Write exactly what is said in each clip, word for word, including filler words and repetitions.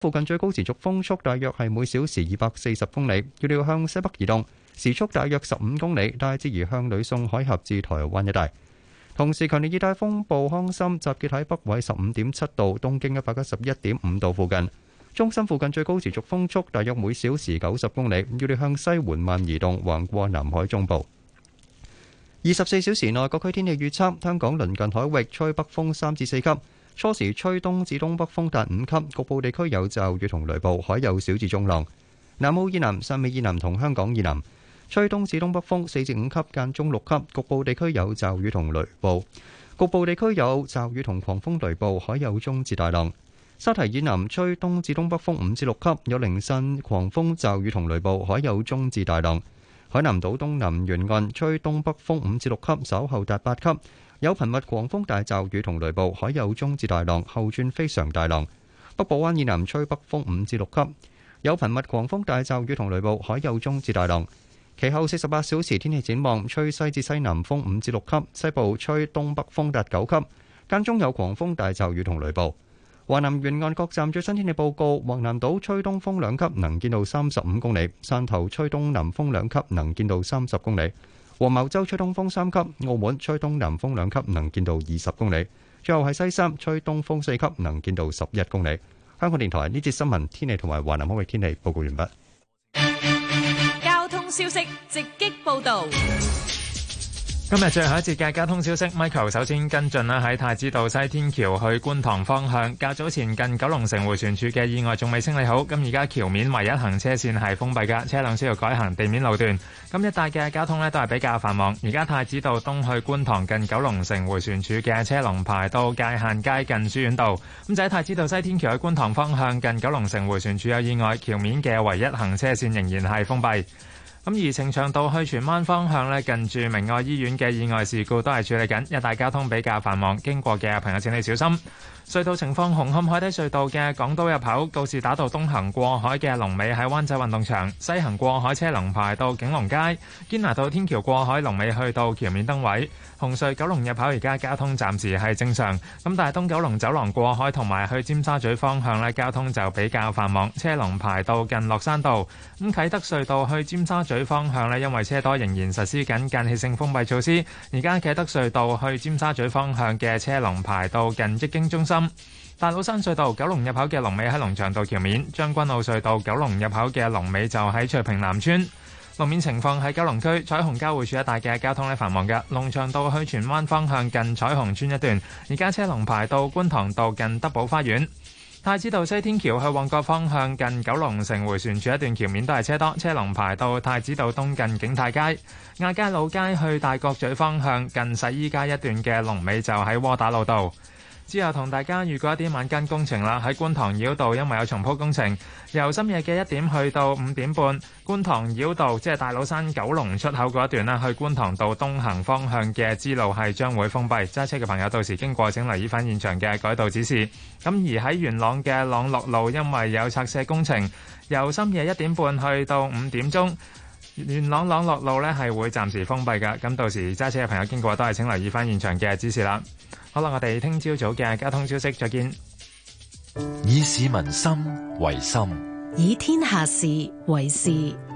附近最高持續風速大約係每小時二百四十公里，預料向西北移動，時速大約十五公里，大致移向呂宋海峽至台灣一帶。同時，強烈熱帶風暴康森集結喺北緯十五點七度、東經一百一十一點五度附近。中心附近最高持續風速大約每小時九十公里，預料向西緩慢移動，橫過南海中部。二十四小時內各區天氣預測：香港鄰近海域吹北風三至四級。初時吹東至東北風達五級，局部地區有驟雨同雷暴，海有小至中浪。南澳以南、汕尾以南同香港以南吹東至東北風四至五級，間中六級，局部地區有驟雨同雷暴。局部地區有驟雨同狂風雷暴，海有中至大浪。沙堤以南吹東至東北風五至六級，有零散狂風驟雨同雷暴，海有中至大浪。海南島東南沿岸吹東北風五至六級，稍後達八級。有頻密狂風大驟雨同雷暴，海有中至大浪，後轉非常大浪。北部灣以南吹北風五至六級，有頻密狂風大驟雨同雷暴，海有中至大浪。其後四十八小時天氣展望，吹西至西南風五至六級，西部吹東北風達九級，間中有狂風大驟雨同雷暴。華南沿岸各站最新天氣報告：橫南島吹東風兩級，能見度三十五公里；汕頭吹東南風兩級，能見度三十公里。黃茅洲吹東風三級，澳門吹東南風兩級，能見度二十公里。最後係西三吹東風四級，能見度十一公里。香港電台呢節新聞天氣同埋華南海域天氣報告完畢。 交通消息直擊報導。 今日最後一節嘅交通消息 ，Michael 首先跟進啦，喺太子道西天橋去觀塘方向，較早前近九龍城迴旋處嘅意外仲未清理好，咁而家橋面唯一行車線係封閉嘅，車輛需要改行地面路段。咁一帶嘅交通呢都係比較繁忙。而家太子道東去觀塘近九龍城迴旋處嘅車龍排到界限街近書院道。咁就喺太子道西天橋去觀塘方向近九龍城迴旋處有意外，橋面嘅唯一行車線仍然係封閉。咁而呈祥道去荃灣方向呢，近住明愛醫院嘅意外事故都係處理緊，一帶交通比較繁忙，經過嘅朋友請你小心。隧道情況：紅磡海底隧道嘅港島入口告士打道東行過海嘅龍尾喺灣仔運動場，西行過海車龍排到景隆街；堅拿道天橋過海龍尾去到橋面燈位。紅隧九龍入口而家交通暫時係正常，咁但係東九龍走廊過海同埋去尖沙咀方向呢，交通就比較繁忙，車龍排到近落山道。咁啟德隧道去尖沙咀方向呢，因為車多仍然實施緊間歇性封閉措施，而家啟德隧道去尖沙咀方向嘅車龍排到近益京中心。大老山隧道九龍入口嘅龍尾喺龍翔道橋面，將軍澳隧道九龍入口嘅龍尾就喺翠屏南村。路面情況喺九龍區彩虹交匯處一帶嘅交通咧繁忙嘅，龍翔道去荃灣方向近彩虹村一段，而家車龍排到觀塘道近德寶花園。太子道西天橋去旺角方向近九龍城迴旋處一段橋面都係車多，車龍排到太子道東近景泰街。亞皆老街去大角咀方向近洗衣街一段嘅龍尾就喺窩打老道。之後同大家預告一啲晚間工程啦，喺觀塘繞道因為有重鋪工程，由深夜嘅一點去到五點半，觀塘繞道即係大老山九龍出口嗰一段啦，去觀塘道東行方向嘅支路係將會封閉，揸車嘅朋友到時經過請留意返現場嘅改道指示。咁而喺元朗嘅朗樂路因為有拆卸工程，由深夜一點半去到五點鐘，元朗朗樂路呢係會暫時封閉㗎，咁到時揸車嘅朋友經過都係請留意返現場嘅指示啦。好啦，我哋聽朝早嘅交通消息，再見。 以市民心為心， 以天下事為事。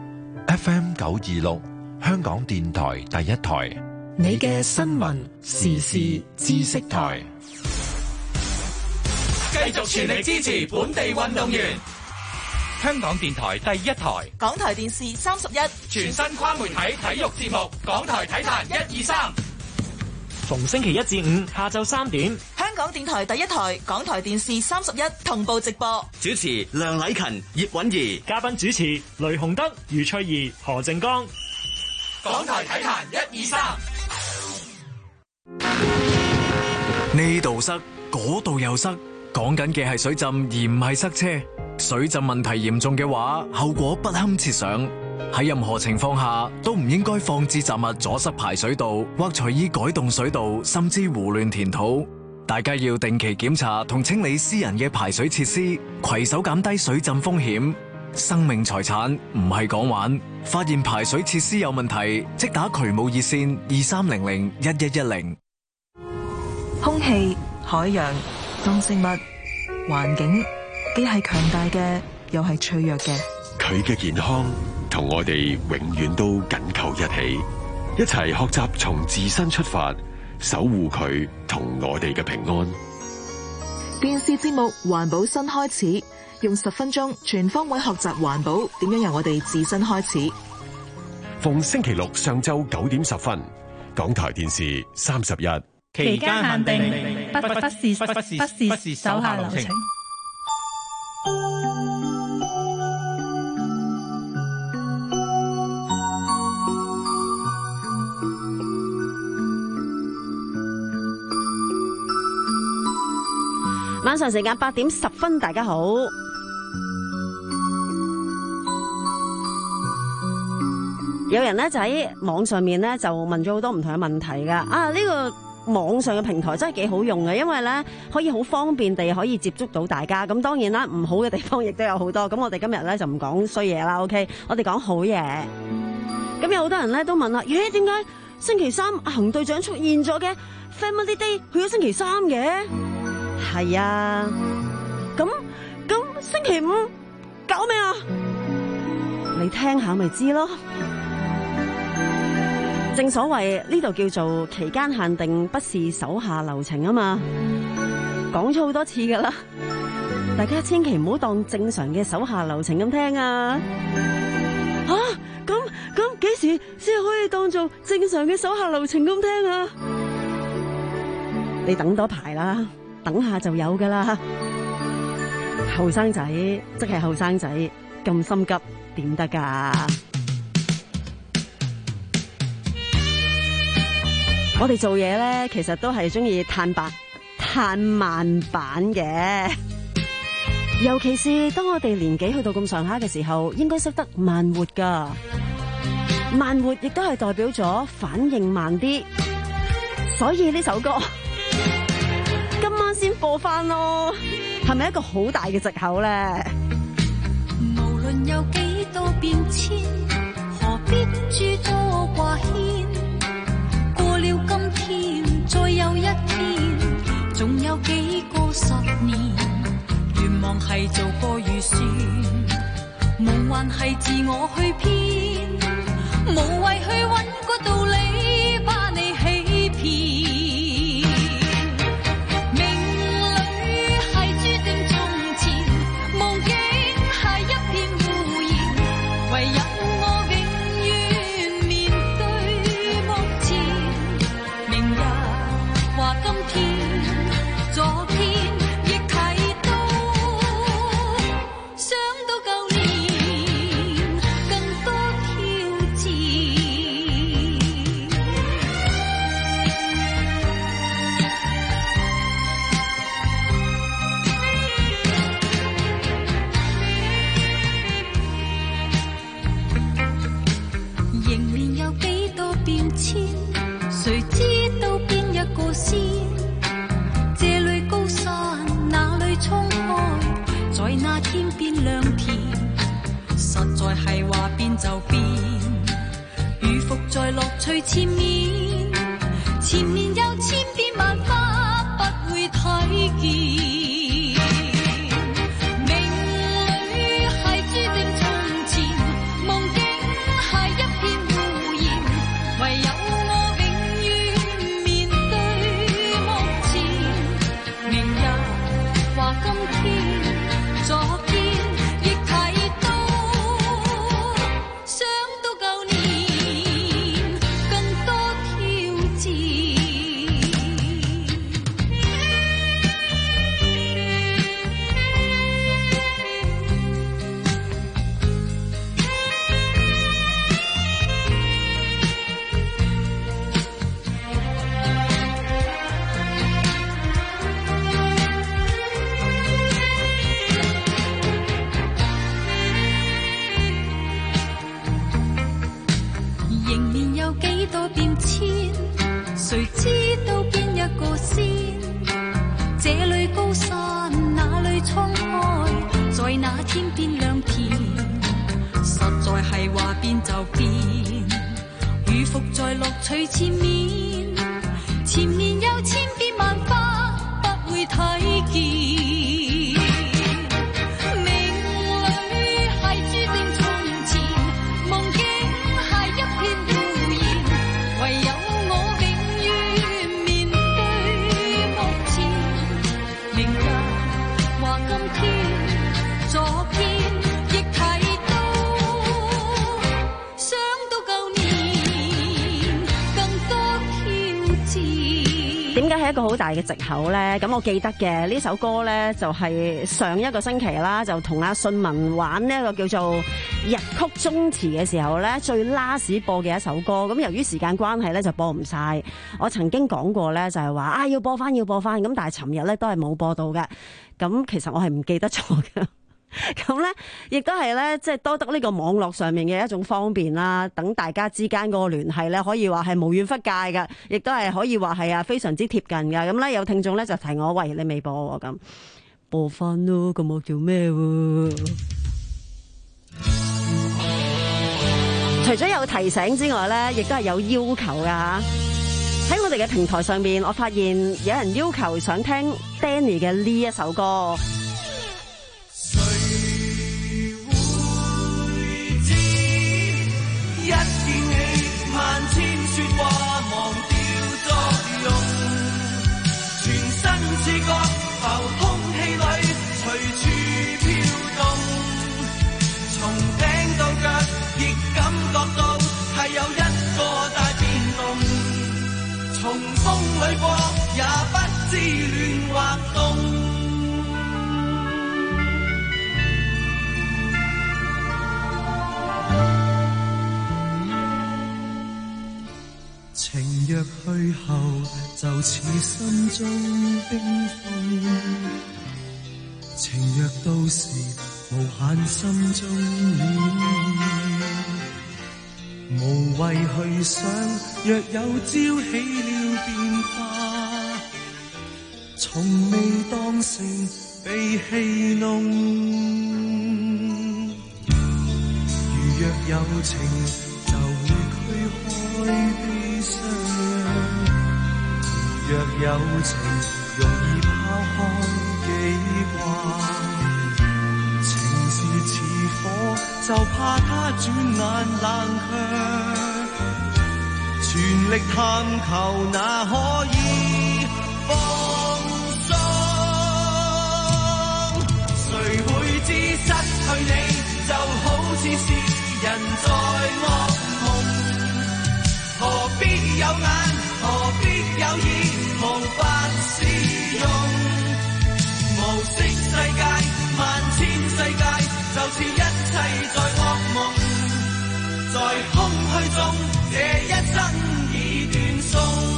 F M 九二六，香港電台第一台， 你嘅新聞時事知識台， 繼續全力支持本地運動員。香港電台第一台， 港台電視三十一， 全新跨媒體體育節目，港台體壇一二三。 逢星期一至五下晝三點， 香港電台第一台、港台電視三十一同步直播。 主持梁禮勤、葉韻儀， 嘉賓主持雷洪德、余翠怡、何靜江。 港台體壇一二三。呢度塞，嗰度又塞，講緊嘅係水浸而唔係塞車。水浸問題嚴重嘅話，後果不堪設想。喺任何情況下都唔應該放置雜物阻塞排水道，或隨意改動水道，甚至胡亂填土。大家要定期檢查同清理私人嘅排水設施，攜手減低水浸風險。生命財產唔係講玩，發現排水設施有問題，即打渠務熱線二三零零一一一零。 空氣、海洋、動植物、環境、 既係強大嘅，又係脆弱嘅。 佢嘅健康同我哋永遠都緊扣一起，一齊學習從自身出發，守護佢同我哋嘅平安。 電視節目《環保新開始》，用十分鐘全方位學習環保，點樣由我哋自身開始。 逢星期六上晝九點十分，港台電視三十一。 期間限定，不不不是不是不是不是手下留情。 晚上時間八點十分，大家好。有人咧就喺網上面咧就問咗好多唔同嘅問題噶。啊，呢個網上嘅平台真係幾好用嘅，因為咧可以好方便地可以接觸到大家。咁當然啦，唔好嘅地方亦都有好多。咁我哋今日咧就唔講衰嘢啦 ，OK？ 我哋講好嘢。咁有好多人咧都問啦，咦，點解星期三恒隊長出現咗嘅 Family Day 去咗星期三嘅？係啊，咁咁星期五搞咩啊？你聽下咪知咯。正所謂呢度叫做期間限定，不是手下留情啊嘛。講咗好多次噶啦，大家千祈唔好當正常嘅手下留情咁聽啊。吓，咁咁幾時先可以當做正常嘅手下留情咁聽啊？你等多排啦。等下就有噶啦，後生仔即係後生仔，咁心急點得噶？我哋做嘢咧，其實都係中意嘆白嘆慢板嘅，尤其是當我哋年紀去到咁上下嘅時候，應該識得慢活噶。慢活亦都係代表咗反應慢啲，所以呢首歌今晚先播翻咯，係咪一個好大嘅藉口咧？ 無論有幾多變遷，何必諸多掛牽？過了今天，再有一天，仲有幾個十年？願望係做個預算，夢幻係自我去編，無謂去揾個道理，怕你欺騙。係話變就變，如伏在樂趣前面，前面有千變萬化，不會睇見。命裏係注定從前，夢境係一片胡言，唯有我永遠面對目前。明日話今天，昨天。誰知道邊一個先？這裏高山，那裏滄海，在那天邊兩片，實在係話變就變，如伏在樂趣前面，前面有千變萬化，不會睇見。 個好大嘅藉口咧。咁我記得嘅呢首歌咧，就係上一個星期啦，就同阿信文玩呢一個叫做日曲中詞嘅時候咧，最 last 播嘅一首歌。咁由於時間關係咧，就播唔晒。我曾經講過咧，就係話啊要播翻要播翻，咁但係尋日咧都係冇播到嘅。咁其實我係唔記得咗嘅。咁咧，亦都係咧，即係多得呢個網絡上面嘅一種方便啦。等大家之間嗰個聯繫咧，可以話係無遠弗屆嘅，亦都係可以話係啊非常之貼近嘅。咁咧有聽眾咧就提我，喂，你未播喎，咁播翻咯，咁我叫咩？除咗有提醒之外咧，亦都係有要求噶吓。喺我哋嘅平台上面，我發現有人要求想聽 Danny 嘅呢一首歌。 一見你萬千說話忘掉作用，全身似覺浮空氣裏隨處飄動，從頂到腳亦感覺到係有一個大變動，從風裏過也不知亂或動。 情若去後，就似心中冰封；情若到時，無限心中暖。無謂去想，若有朝起了變化，從未當成被戲弄。如若有情，就會驅開悲傷，若有情，容易拋開記掛。情是似火，就怕它轉眼冷卻。全力探求，哪可以放鬆？誰會知失去你，就好似是人在惡夢。何必有眼，何必有耳，無法使用。無色世界，萬千世界，就似一切在惡夢。在空虛中，這一生已斷送。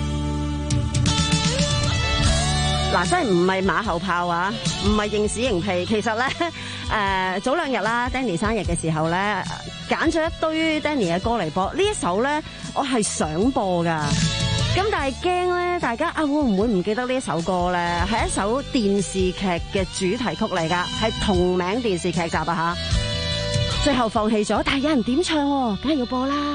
嗱，真係唔係馬後炮啊，唔係認屎認屁。其實咧，誒、呃、早兩日啦 ，Danny 生日嘅時候咧，揀咗一堆 Danny 嘅歌嚟播。呢一首咧，我係想播噶，咁但係驚咧，大家啊會唔會唔記得呢一首歌咧？係一首電視劇嘅主題曲嚟噶，係同名電視劇集啊吓。最後放棄咗，但係有人點唱，梗係要播啦。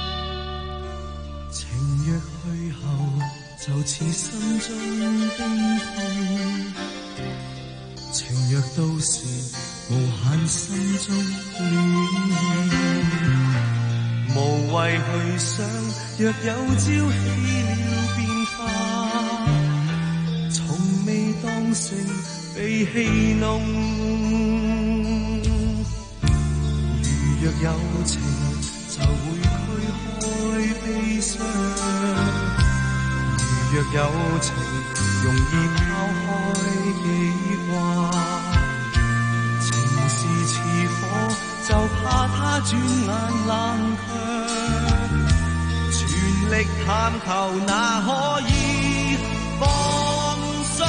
情若去後，就似心中冰封；情若到時，無限心中暖。無謂去想，若有朝起了變化，從未當成被戲弄。如若有情，就會驅開悲傷；如若有情，容易拋開記掛。情是似火，就怕它轉眼冷卻。全力探求，哪可以放鬆？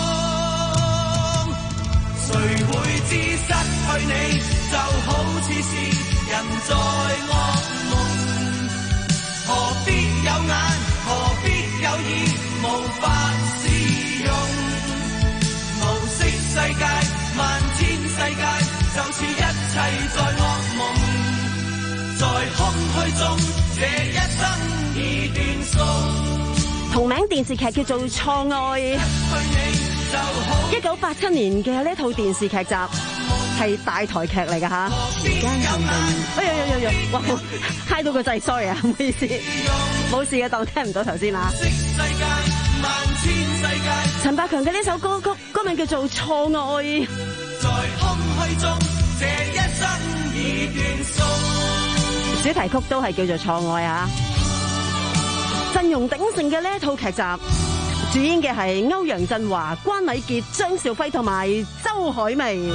誰會知失去你，就好似是人在惡夢。何必有眼，何必有耳，無法使用。無色世界，萬千世界，就似一切在惡夢。在空虛中，這一生已斷送。 同名電視劇叫做《錯愛》，一九八七年嘅呢套電視劇集係大台劇嚟㗎吓。時間行動，哎呀呀呀呀！哇，嗨到個掣 ，sorry 啊，唔好意思，冇事嘅，當聽唔到頭先啦。陳百強嘅呢首歌曲，歌名叫做《錯愛》。 在空虛中，這一生已斷送。 主題曲都係叫做《錯愛》啊！陣容鼎盛嘅呢一套劇集， 主演嘅係歐陽震華、關禮傑、張兆輝同埋周海媚，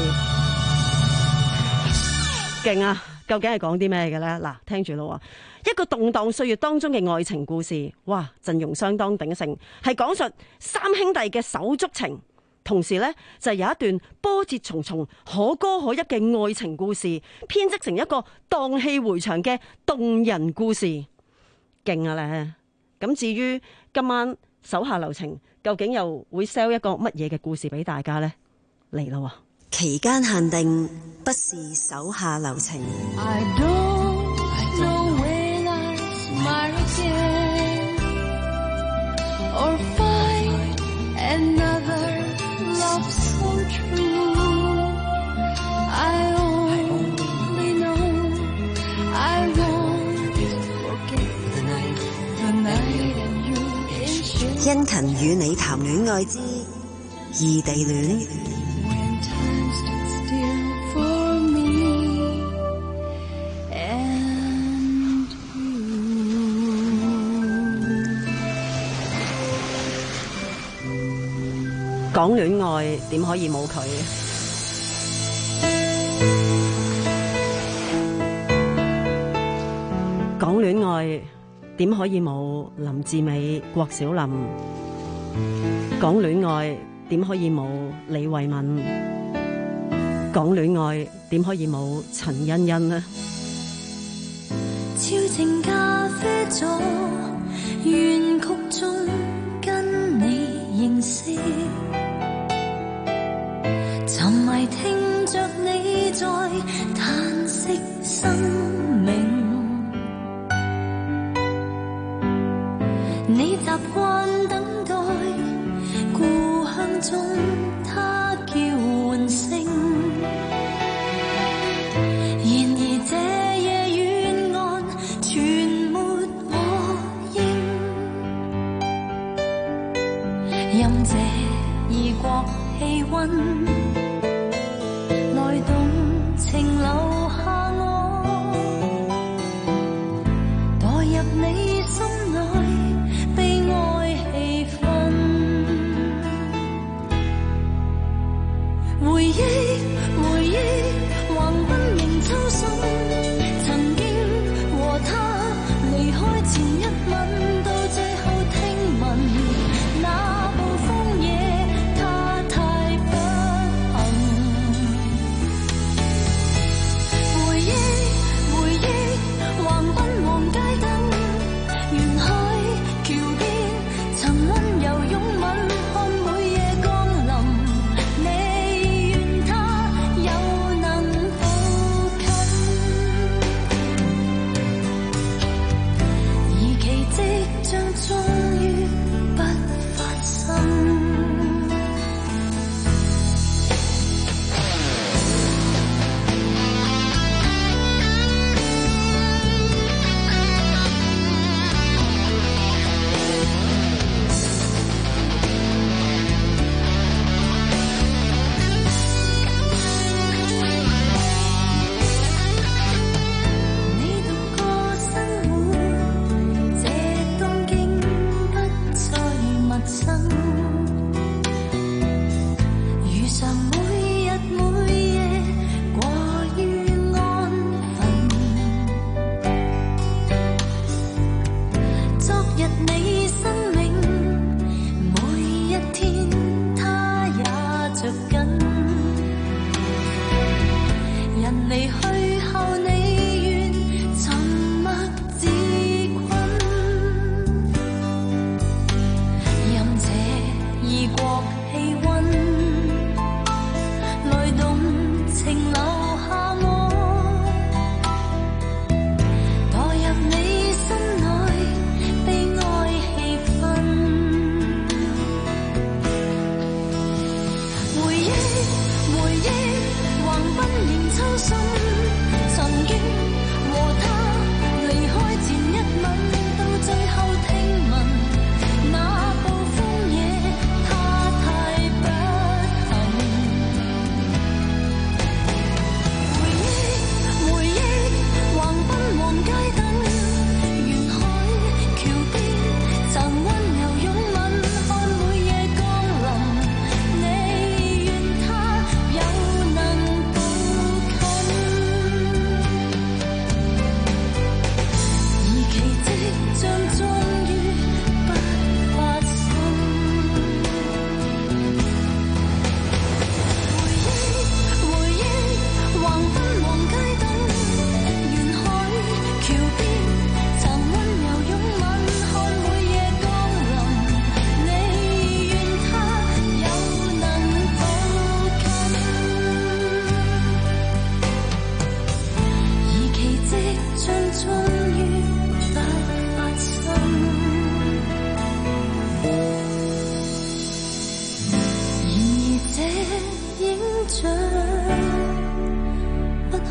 勁啊！究竟係講啲咩嘅呢？嗱，聽住咯，一個動盪歲月當中嘅愛情故事，哇，陣容相當鼎盛，係講述三兄弟嘅手足情，同時呢，就有一段波折重重、可歌可泣嘅愛情故事，編織成一個蕩氣迴腸嘅動人故事，勁啊咧！咁至於今晚手下留情，究竟又會 sell 一個乜嘢嘅故事俾大家呢？嚟啦喎！ 期間限定，不是手下留情。 I don't know when I smile again or find another love so true. I only know I won't forget the night, the night and you in shade. 殷勤與你談戀愛之異地戀。 講戀愛點可以冇佢？講戀愛點可以冇林志美、郭小霖？講戀愛點可以冇李慧敏？講戀愛點可以冇陳欣欣呢？ 超正咖啡座，原曲中跟你認識。沉迷聽着你在嘆息生命，你習慣等待故鄉中他叫喚聲，然而這夜遠岸全沒我影，任這異國氣溫情留下我，代入你心內悲哀氣氛。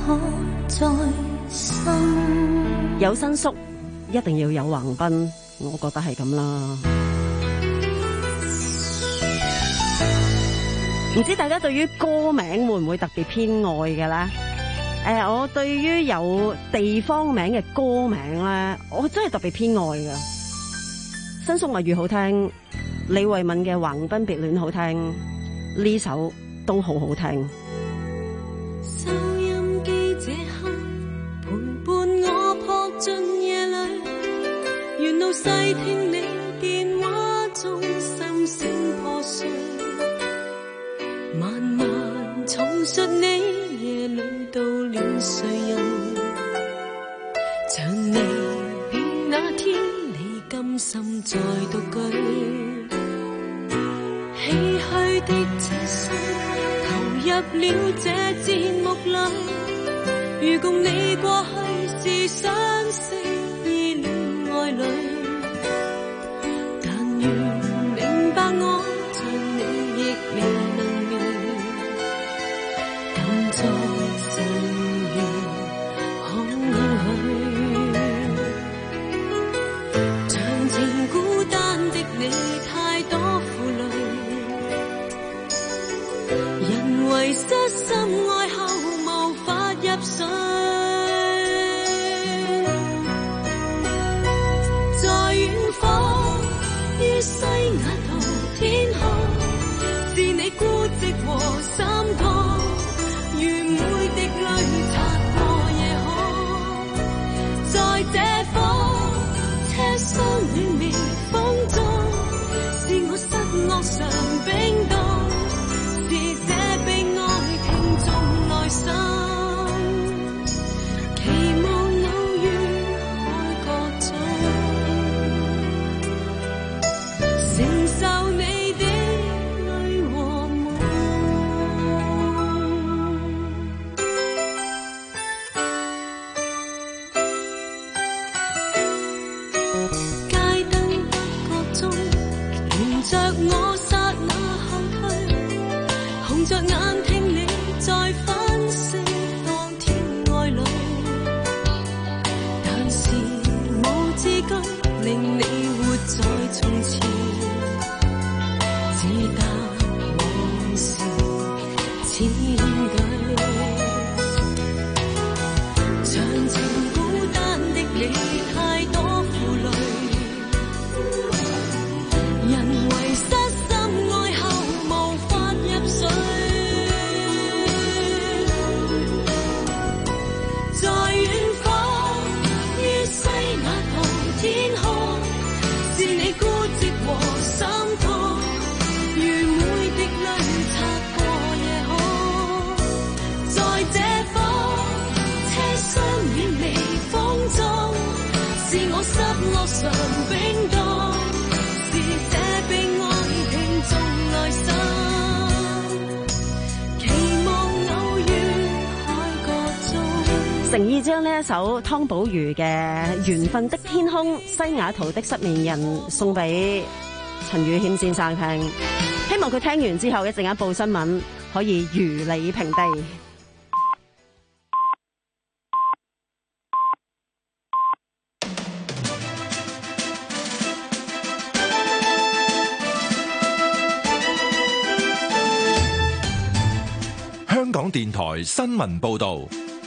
可再生。 有新宿一定要有橫濱，我覺得係咁啦。唔知大家對於歌名會唔會特別偏愛嘅咧？誒、呃，我對於有地方名嘅歌名咧，我真係特別偏愛嘅。新宿物語好聽，李慧敏嘅橫濱別戀好聽，呢首都好好聽。 收音機這刻陪伴我撲進夜裏，沿路細聽你電話中心聲破碎，慢慢重述你夜裏到了誰人，像離別那天你甘心再獨居，唏噓的這生投入了這節目裏，如共你過去是相識意料愛侶，但願明白我像你亦未能明，敢作承認可許，長情孤單的你太多負累，人為失心愛後無法入睡，在遠方於西雅圖天空，是你孤寂和心痛，如每滴淚擦過夜空，在這方車廂暖微風中，是我失落常冰凍，是這被愛聽眾內心，期望偶遇海角中，承受你的淚和夢。街燈不覺中，沿着我剎那後退，紅着眼聽你在分析當天愛侶，但是無字句令你活在從前，只得往事千句，長情孤單的你太多負累，人為失心愛後無法入睡，在遠方於西雅圖天空，是你孤寂和心痛，如每滴淚擦過夜空，在這方車廂暖微風中，是我失落常冰凍，是這被愛聽眾內心，期望偶遇海角中。 誠意將呢一首湯寶如嘅《緣分的天空》西雅圖的失眠人送俾陳宇謙先生聽，希望佢聽完之後一陣間報新聞可以如履平地。 香港電台新聞報導。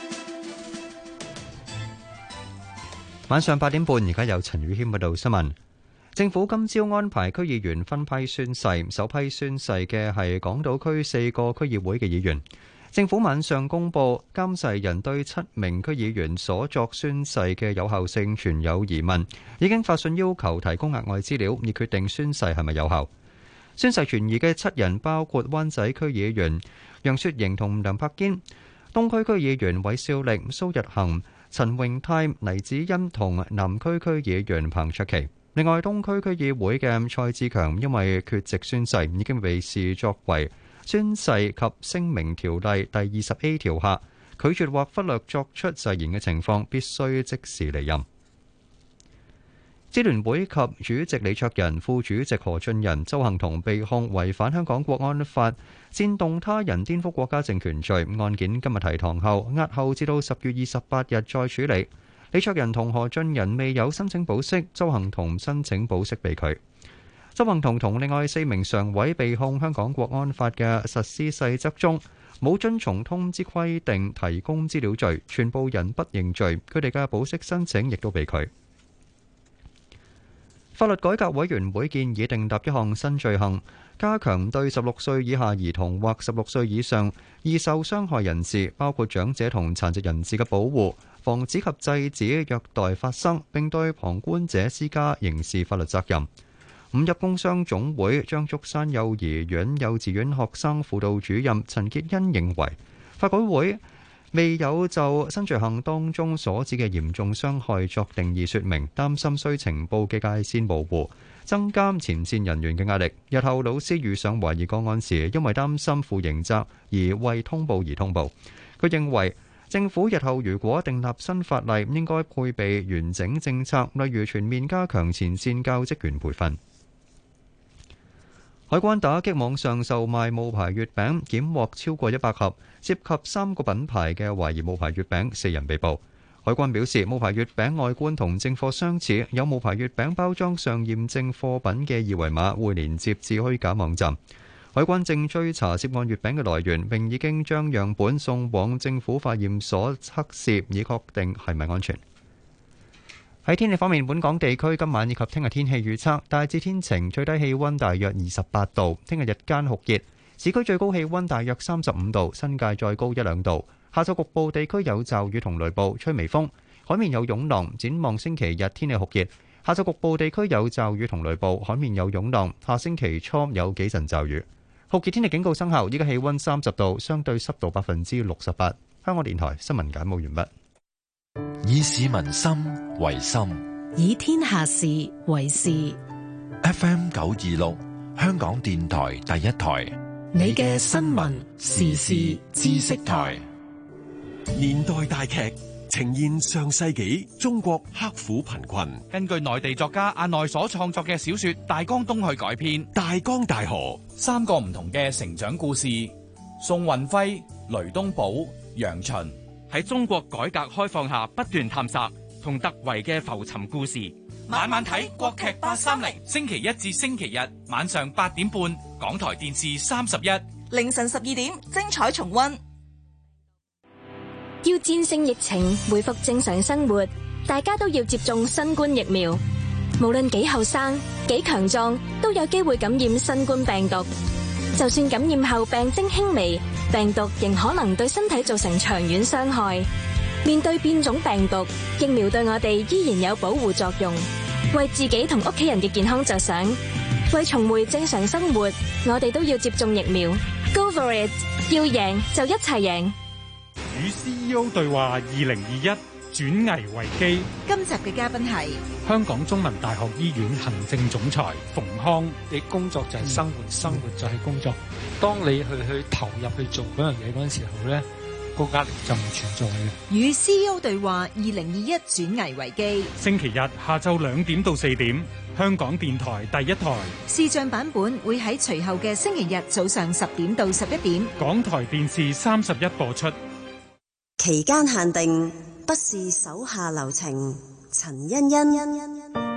晚上八點半，而家有陳宇謙報道新聞。政府今朝安排區議員分批宣誓，首批宣誓嘅係港島區四個區議會嘅議員。政府晚上公布，監誓人對七名區議員所作宣誓嘅有效性存有疑問，已經發信要求提供額外資料，以決定宣誓係咪有效。宣誓存疑嘅七人包括灣仔區議員楊雪瑩同梁柏堅、東區區議員韋少力、蘇日恒、陳榮泰、黎子欣同南區區議員彭卓棋。另外，東區區議會嘅蔡志強因為缺席宣誓，已經被視作為宣誓及聲明條例第二十 A 條下拒絕或忽略作出誓言嘅情況，必須即時離任。 支聯會及主席李卓人、副主席何俊仁、鄒幸彤被控違反香港國安法、煽動他人顛覆國家政權罪，案件今日提堂後押後至到十月二十八日再處理。李卓人同何俊仁未有申請保釋，鄒幸彤申請保釋被拒。鄒幸彤同另外四名常委被控香港國安法嘅實施細則中冇遵從通知規定提供資料罪，全部人不認罪，佢哋嘅保釋申請亦都被拒。法律改革委員會建議訂立一項新罪行，加強對十六歲以下兒童或十六歲以上易受傷害人士，包括長者同殘疾人士嘅保護，防止及制止虐待發生，並對旁觀者施加刑事法律責任。五入工商總會張竹山幼兒園幼稚園學生輔導主任陳潔欣認為，法改會未有就新罪行當中所指嘅嚴重傷害作定義說明，擔心需情報嘅界線模糊，增加前線人員嘅壓力。日後老師遇上懷疑個案時，因為擔心負刑責而為通報而通報。佢認為政府日後如果訂立新法例，應該配備完整政策，例如全面加強前線教職員培訓。海關打擊網上售賣冒牌月餅，檢獲超過一百盒，涉及三個品牌嘅懷疑冒牌月餅，四人被捕。海關表示，冒牌月餅外觀同正貨相似，有冒牌月餅包裝上驗證貨品嘅二維碼會連接至虛假網站。海關正追查涉案月餅嘅來源，並已經將樣本送往政府化驗所測試，以確定係咪安全。喺天氣方面，本港地區今晚以及聽日天氣預測大致天晴，最低氣溫大約二十八度。聽日日間酷熱，市區最高氣溫大約三十五度，新界再高一兩度。下晝局部地區有驟雨同雷暴，吹微風，海面有湧浪。展望星期日天氣酷熱，下晝局部地區有驟雨同雷暴，海面有湧浪。下星期初有幾陣驟雨。酷熱天氣警告生效，依家氣溫三十度，相對濕度百分之六十八。香港電台新聞簡報完畢。 以市民心為心， 以天下事為事。 F M 九二六，香港電台第一台， 你嘅新聞時事知識台。 年代大劇呈現上世紀中國刻苦貧困， 根據內地作家阿奈所創作嘅小說《大江東去》改編，《 大江大河》 三個唔同嘅成長故事。宋運輝、雷東寶、楊巡喺中國改革開放下不斷探索同突圍嘅浮沉故事。晚晚睇國劇八三零，星期一至星期日晚上八點半，港台電視三十一， 凌晨十二點精彩重溫。 要戰勝疫情，恢復正常生活，大家都要接種新冠疫苗。無論幾後生、幾強壯，都有機會感染新冠病毒。就算感染後病徵輕微，病毒仍可能對身體造成長遠傷害。面對變種病毒，疫苗對我哋依然有保護作用。為自己同屋企人嘅健康着想，為重回正常生活，我哋都要接種疫苗。Go for it！ 要贏就一齊贏。 與 C E O 對話二零二一轉危為機。 今集嘅嘉賓係香港中文大學醫院行政總裁馮康。 你工作就係生活，嗯、生活就係工作。當你去去投入去做嗰樣嘢嗰陣時候咧，個壓力就唔存在嘅。 與 C E O 對話二零二一轉危為機。 星期日下晝兩點到四點，香港電台第一台。 視像版本會喺隨後嘅星期日早上十點到十一點， 港台電視三十一播出。 期間限定，不是手下留情。陳欣欣。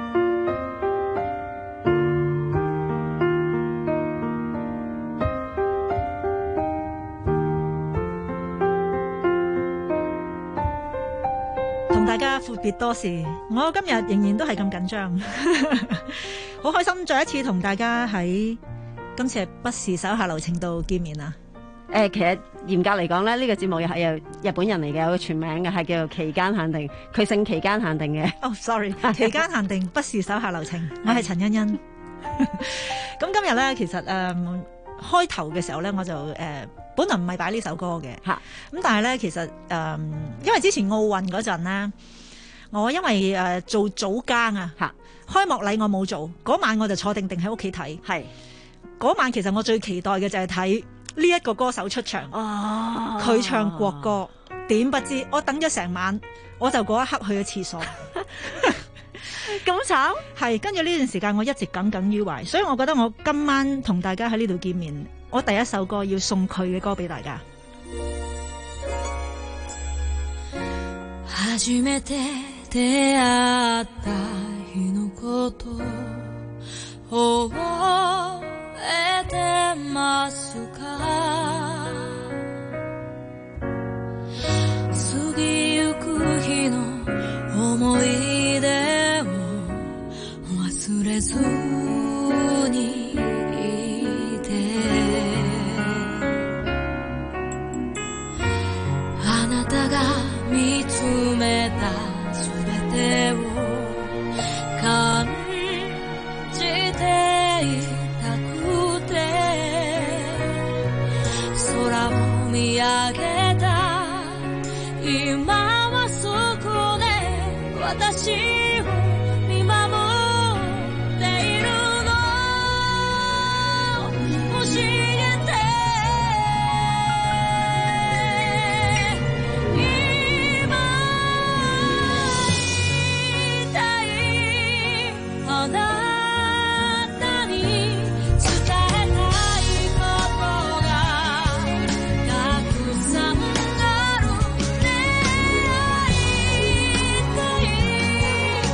同大家闊別多時，我今日仍然都係咁緊張，好開心再一次同大家喺今次係不是手下留情度見面啊！ 誒、呃，其實嚴格嚟講咧，呢、這個節目又係有日本人嚟嘅，有個全名嘅，係叫做期間限定，佢姓期間限定嘅。 哦、oh，sorry， 期間限定不是手下留情，我係陳欣欣。咁今日咧，其實誒、呃、開頭嘅時候咧，我就誒、呃、本來唔係擺呢首歌嘅，吓咁但係咧，其實誒、呃、因為之前奧運嗰陣咧，我因為誒、呃、做早更啊，吓開幕禮我冇做，嗰晚我就坐定定喺屋企睇，係嗰晚其實我最期待嘅就係睇呢一個歌手出場，佢、哦、唱國歌，點不知我等咗成晚，我就嗰一刻去咗廁所。 咁慘係，跟住呢段時間我一直耿耿於懷，所以我覺得我今晚同大家喺呢度見面，我第一首歌要送佢嘅歌俾大家。 初めて出会った日のこと覚えてますか？過ぎゆく日の思い出を忘れずにいて、あなたが見つめたすべてを感じていたくて、空を見上げた今はそこで私を見守っているの、教えて今言いたいあなたに伝えたいことがたくさんある。願いたい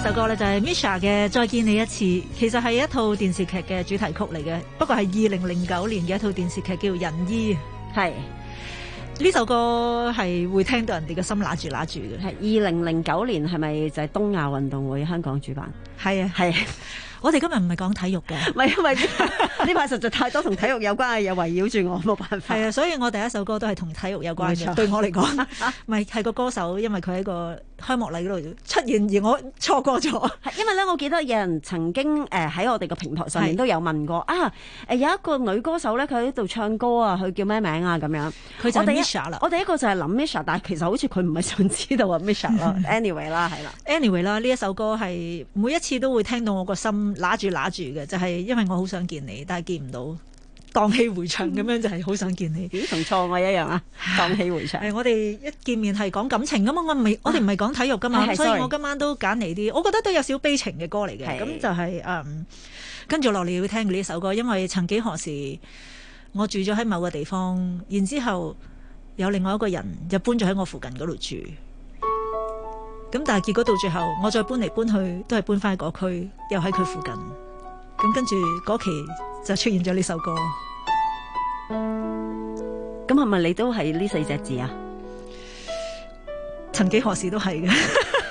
首歌咧就係 Misha 嘅《再見你一次》，其實係一套電視劇嘅主題曲嚟嘅，不過係二零零九年嘅一套電視劇叫《仁醫》。係呢首歌係會聽到人哋嘅心揦住揦住嘅。係二零零九年係咪就係東亞運動會香港主辦？ 係啊，係。我哋今日唔係講體育嘅， 唔係因為呢排實在太多同體育有關嘅嘢圍繞住我，冇辦法。 係啊，所以我第一首歌都係同體育有關嘅。對我嚟講，唔係係個歌手，因為佢喺個開幕禮嗰度出現，而我錯過咗。 因為咧，我記得有人曾經誒喺我哋個平台上面都有問過啊，誒有一個女歌手咧，佢喺度唱歌啊，佢叫咩名啊？咁樣佢就係 Misha 啦。 我第一個就係諗 Misha， 但係其實好似佢唔係想知道啊 Misha 咯。Anyway 啦，係啦。 Anyway 啦，呢一首歌係每一次都會聽到我個心揦住揦住嘅，就係、是、因為我好想見你，但係見唔到，蕩氣迴腸咁樣就係好想見你。 咦，同錯我一樣啊！蕩氣迴腸。 係我哋一見面係講感情噶嘛，我唔係、啊、我哋唔係講體育噶嘛，所以我今晚都揀嚟啲，我覺得都有少悲情嘅歌嚟嘅。咁就係、是、誒，跟住落嚟要聽呢首歌，因為曾幾何時我住咗喺某個地方，然之後有另外一個人就搬咗喺我附近嗰度住。咁但係結果到最後，我再搬嚟搬去，都係搬翻嗰區，又喺佢附近。咁跟住嗰期就出現咗呢首歌。 咁係咪你都係呢四隻字啊？ 曾幾何時都係嘅。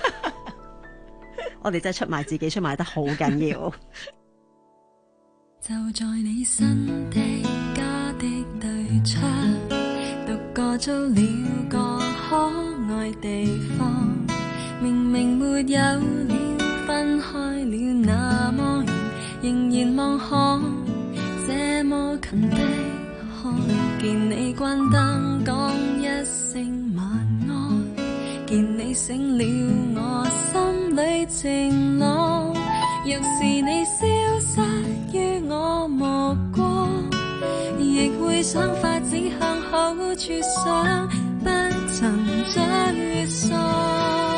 我哋真係出賣自己，出賣得好緊要。 就在你新的家的對窗，獨個租了個可愛地方。明明沒有了，分開了那麼遠，仍然望看這麼近的看見你關燈講一聲晚安，見你醒了我心裏晴朗。若是你消失於我目光，亦會想法子向好處想，不曾沮喪。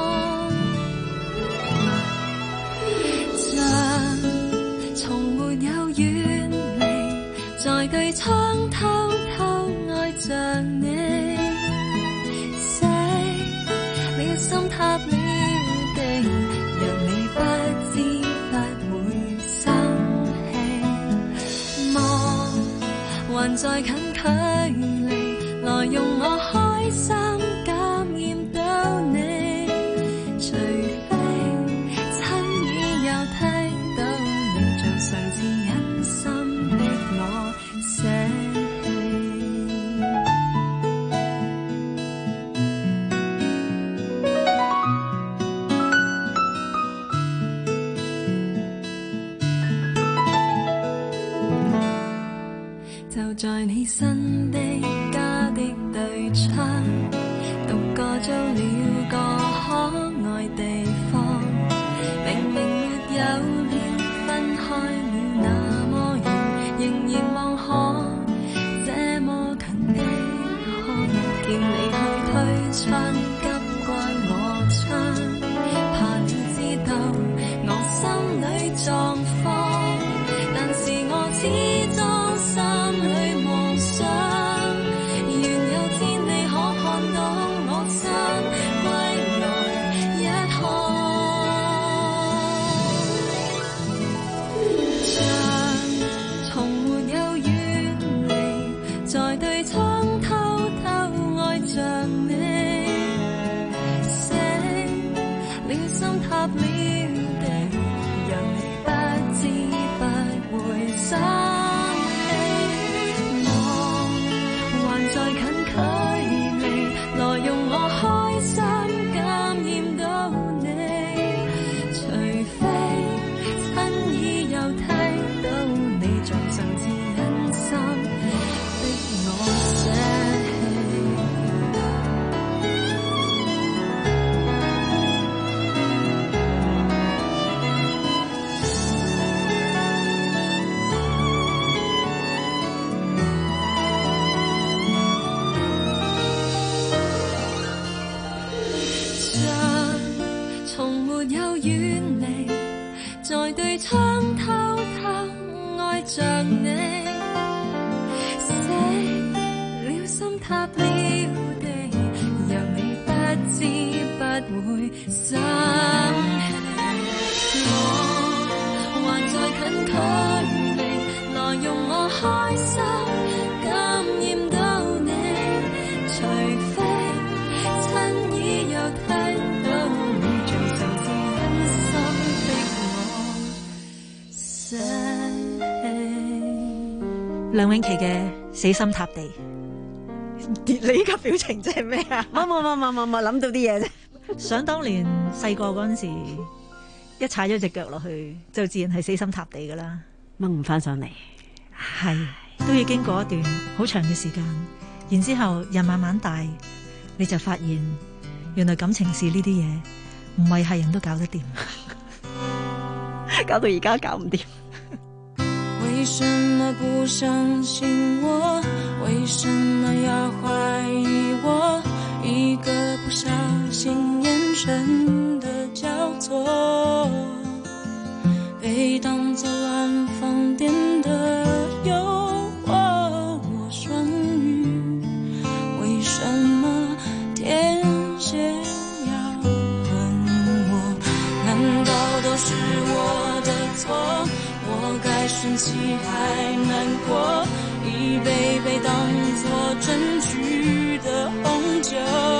從沒有遠離，在對窗偷偷愛着你，死了心塌了地，讓你不知不會生氣。望還在近距離，來用我開心感染到你，除非親耳又聽上次忍心的我捨棄，就在你新的家的對窗，獨個租了個可愛地方，明明沒有分開了那麼遠，仍然望看這麼近的看，見你去推窗，急關我窗，怕你知道我心裏狀況，但是我始終心裏妄想，願有天你可看到我心歸來一看。在對窗偷偷愛着你，死了心塌了地，讓你不知不會生氣。望還在近距離，來用我開心感染到你，除非親耳又聽到你像上次忍心在對窗偷偷愛着你，死了心塌了地，讓你不知不會生氣。 梁詠琪嘅死心塌地。你嘅表情即係咩啊？ 冇冇冇冇冇冇諗到啲嘢啫。 想當年細個嗰陣時，一踩咗隻腳落去，就自然係死心塌地噶啦， 掹唔翻上嚟。 係都要經過一段好長嘅時間，然之後人慢慢大，你就發現原來感情事呢啲嘢唔係係人都搞得掂， 搞到而家搞唔掂。 為什麼不相信我？為什麼要懷疑我？一個不小心，眼神的交錯，被當作亂放電的誘惑。我雙魚，為什麼天蠍要恨我？難道都是我的錯？我該生氣還難過，一杯杯當作證據的紅酒，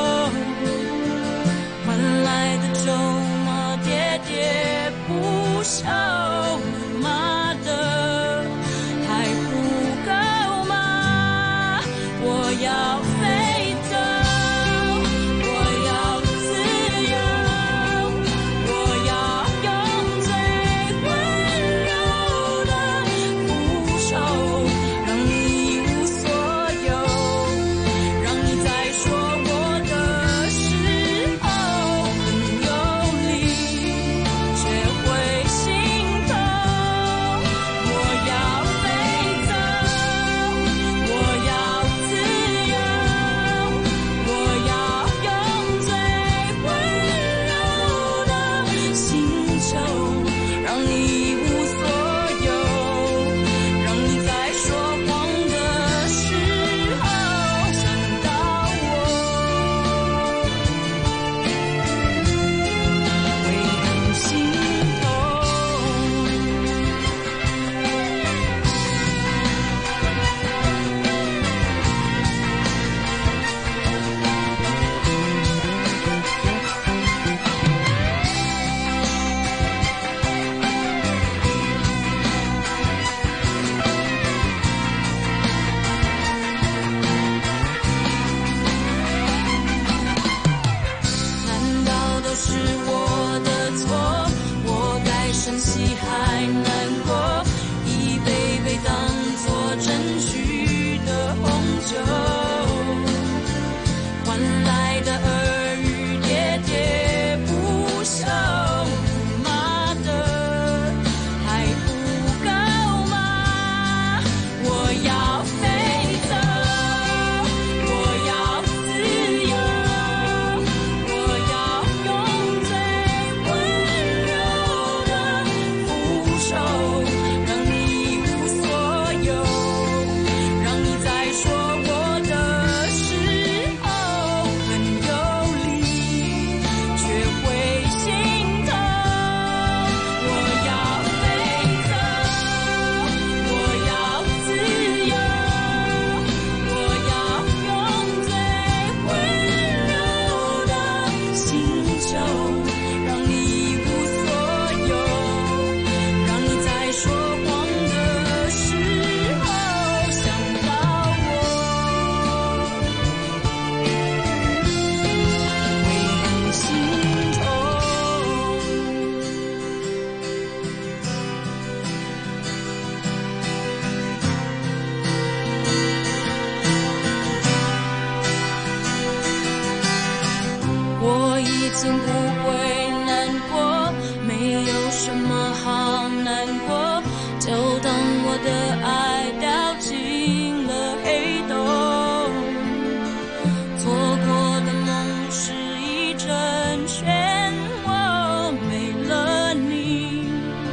換來的咒罵喋喋不休，媽的還不夠嗎？我要飛走，我要自由，我要用最溫柔的扶手，讓你一無所有，讓你在說我的時候很有理，卻會心痛。我要飛走，我要自由，我要用最溫柔的星球，讓你一無所有，讓你在說謊的時候想到我，會很心痛。難道都是我的錯？我該生氣還難過，一杯杯當作證據的紅酒，換來的耳語喋喋不休，媽的還不夠嗎？我要飛走，我要自由，我要用最溫柔的扶手，讓你一無所有，讓你在說我的時候很有理，卻會心痛。我要飛走，我要自由，我要用最溫柔的星球，讓你一無所有，讓你在說謊的時候想到我，會很心痛。我已經不會難過，沒有什麼好難過，就當我的愛掉進了黑洞，做過的夢是一陣漩渦，沒了你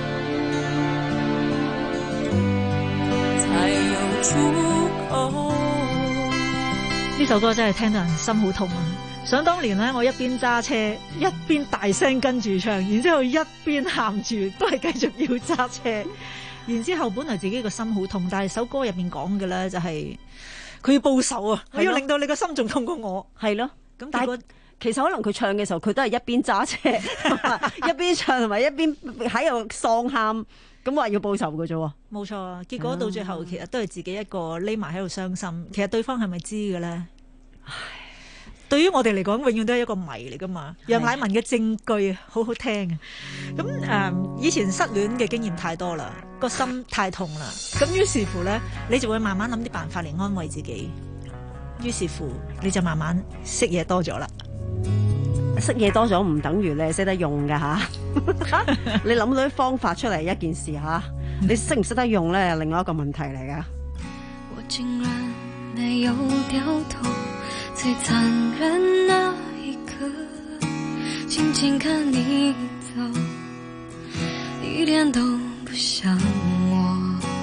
才有出口。 呢首歌真係聽到人心好痛啊！想當年咧，我一邊揸車一邊大聲跟住唱，然之後一邊喊住，都係繼續要揸車。然之後本來自己個心好痛，但係首歌入面講嘅咧就係佢要報仇啊！佢要令到你個心仲痛過我。 係咯， 咁結果其實可能佢唱嘅時候，佢都係一邊揸車一邊唱，同埋一邊喺度喪喊，咁話要報仇嘅啫。 冇錯啊！結果到最後，其實都係自己一個匿埋喺度傷心。其實對方係咪知嘅咧？唉，對於我哋嚟講，永遠都係一個謎嚟噶嘛。楊乃文嘅證據好好聽啊！咁誒、嗯，以前失戀嘅經驗太多啦，個心太痛啦。咁於是乎咧，你就會慢慢諗啲辦法嚟安慰自己。於是乎，你就慢慢識嘢多咗啦。 識嘢多咗唔等於你係識得用噶吓，你諗到啲方法出嚟一件事吓，你識唔識得用咧，另外一個問題嚟噶。 我竟然沒有掉頭，最殘忍那一刻，靜靜看你走，一點都不像我。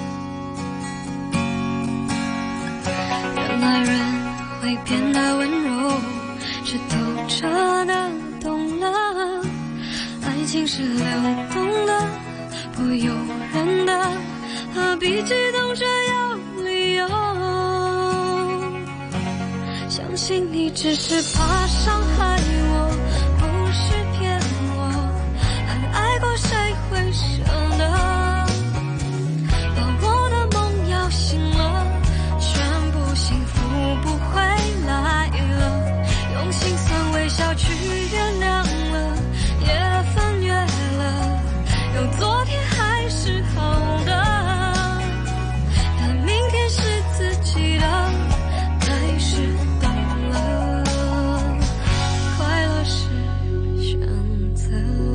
原來人會變得溫柔，是透徹的懂了，愛情是流動的，不由人的，何必激動着有理由？相信你只是怕傷害我，不是騙我，很愛過誰會捨得，把我的夢搖醒了，全部幸福不回來了，用心酸微笑去原諒了，也翻越了，有昨天還是好的，但明天是自己的，開始懂了，快樂是選擇。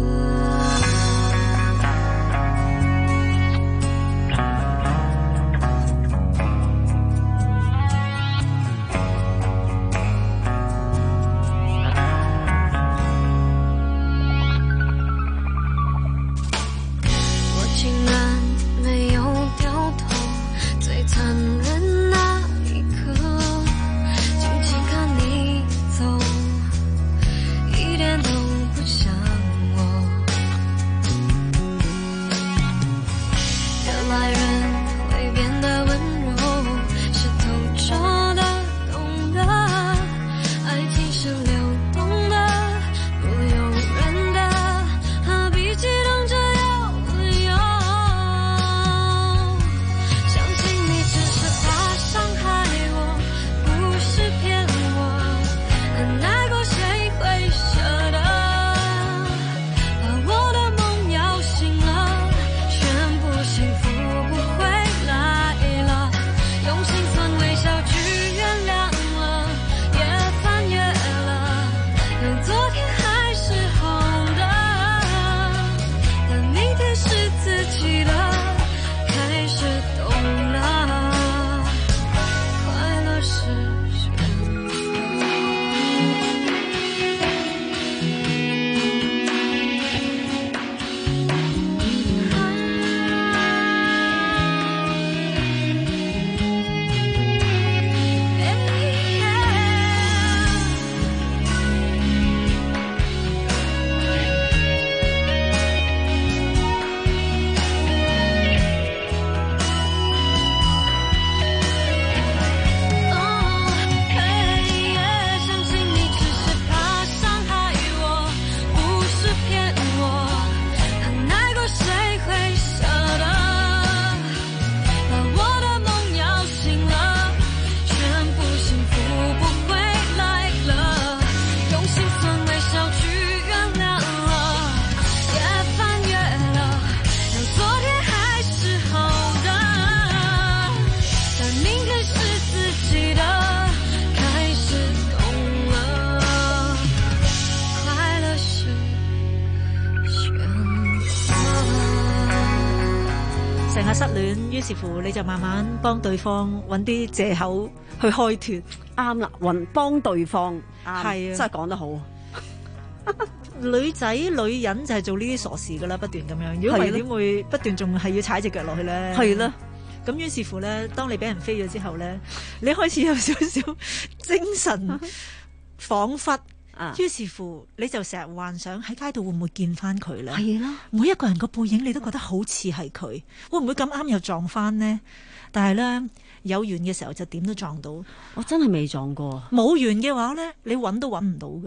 失戀，於是乎你就慢慢幫對方揾啲藉口去開脫， 啱啦，揾幫對方，係啊，真係講得好。 女仔女人就係做呢啲傻事噶啦，不斷咁樣，如果唔係點會不斷仲係要踩隻腳落去咧？ 係啦， 咁於是乎咧，當你俾人飛咗之後咧，你開始有少少精神恍惚。啊、於是乎你就成日幻想喺街度會唔會見翻佢咧？ 係啦， 每一個人個背影你都覺得好似係佢，會唔會咁啱又撞翻呢？但係咧有緣嘅時候就點都撞到。 我真係未撞過。 冇緣嘅話咧，你揾都揾唔到嘅。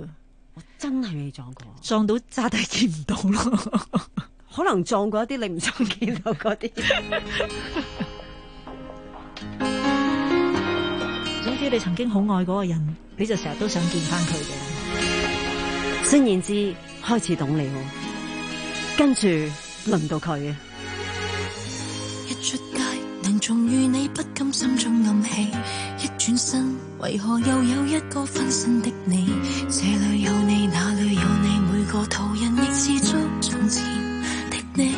我真係未撞過， 撞到揸低見唔到咯。 可能撞過一啲你唔想見到嗰啲。 總之你曾經好愛嗰個人，你就成日都想見翻佢嘅。 孫燕姿開始懂了，跟住輪到佢。 一出街能重遇你，不甘心中暗喜，一轉身為何又有一個分身的你？這裏有你，那裏有你，每個途人亦似足從前的你，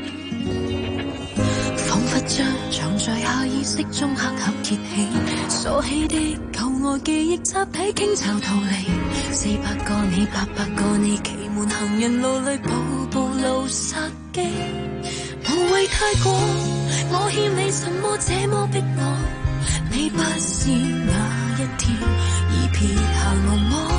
彷彿將藏在下意識中黑盒揭起，鎖起的舊愛記憶集體傾巢逃離，四百個你，八百個你，奇門行人路裏步步路殺機，無謂太過，我欠你什麼這麼逼我？你不是那一天已撇下我麼？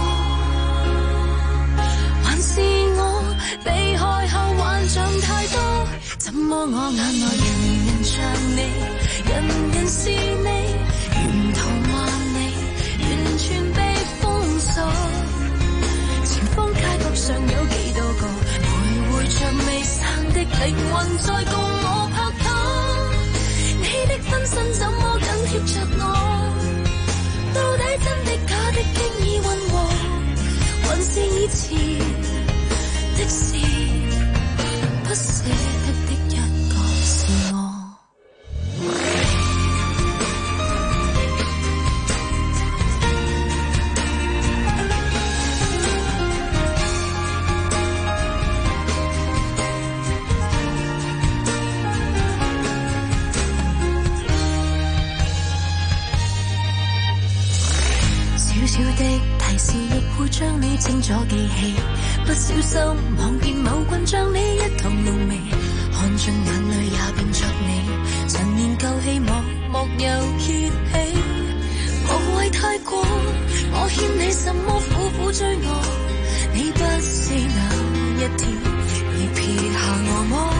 還是我被害後幻象太多？怎麼我眼內人人像你，人人是你，沿途萬里，完全被封鎖。前方街角上有幾多個徘徊着未散的靈魂在共我拍拖？你的分身怎麼緊貼着我？到底真的假的經已混和，還是以前的事？不捨得的一個是我。小的提示亦會將你清楚記起，不小心望見某君將你一同濃眉，看盡眼淚也變作你，陳年舊戲幕幕又揭起，無謂太過，我欠你什麼苦苦追我？你不是那一天已撇下我麼？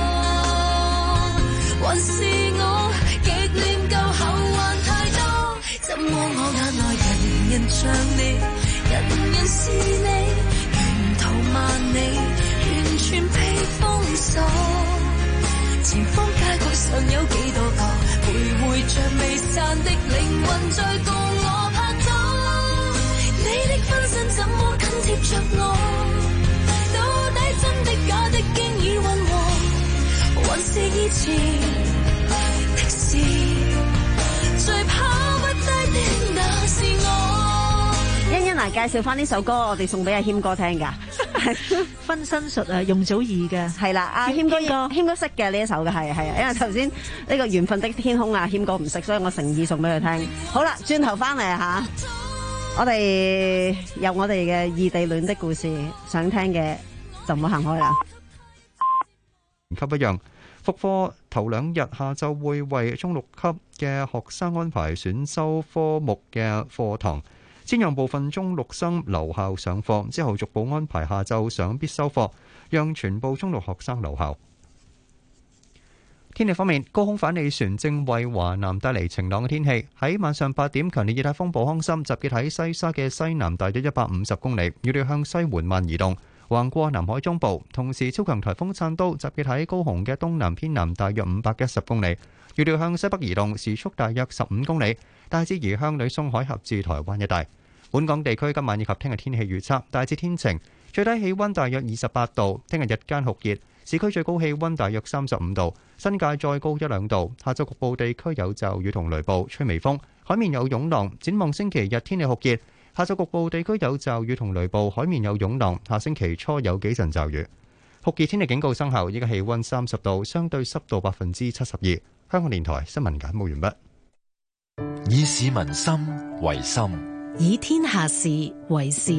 還是我極念舊後還太多？怎麼我眼內人人像你，人人是你，沿途萬里，完全被封鎖。前方街角上有幾多個徘徊着未散的靈魂在共我拍拖？你的分身怎麼緊貼着我？到底真的假的經已混和，還是以前的事？最怕不低的那是我。 欣欣啊，介紹翻呢首歌，我哋送俾阿謙哥聽噶。 分身術啊，容祖兒嘅係啦，阿謙哥謙哥識嘅呢一首嘅係係啊，因為頭先呢個緣分的天空啊，謙哥唔識，所以我誠意送俾佢聽。好啦，轉頭翻嚟吓，我哋有我哋嘅異地戀的故事，想聽嘅就唔好行開啦。 級一樣，復課頭兩日下晝會為中六級嘅學生安排選修科目嘅課堂。先讓部分中六生留校上課，之後逐步安排下晝上必修課，讓全部中六學生留校。天氣方面，高空反氣旋正為華南帶嚟晴朗嘅天氣。喺晚上八點，強烈熱帶風暴康森集結喺西沙嘅西南大約一百五十公里，預料向西緩慢移動，橫過南海中部。同時，超強颱風燦都集結喺高雄嘅東南偏南大約五百一十公里，預料向西北移動，時速大約十五公里，大致移向呂宋海峽至台灣一帶。本港地區今晚以及聽日天氣預測，大致天晴，最低氣溫大約二十八度，聽日日間酷熱，市區最高氣溫大約三十五度，新界再高一兩度。下晝局部地區有驟雨同雷暴，吹微風，海面有湧浪。展望星期日天氣酷熱，下晝局部地區有驟雨同雷暴，海面有湧浪。下星期初有幾陣驟雨。酷熱天氣警告生效，依家氣溫三十度，相對濕度百分之七十二。香港電台新聞簡報完畢。 以市民心為心， 以天下事為事。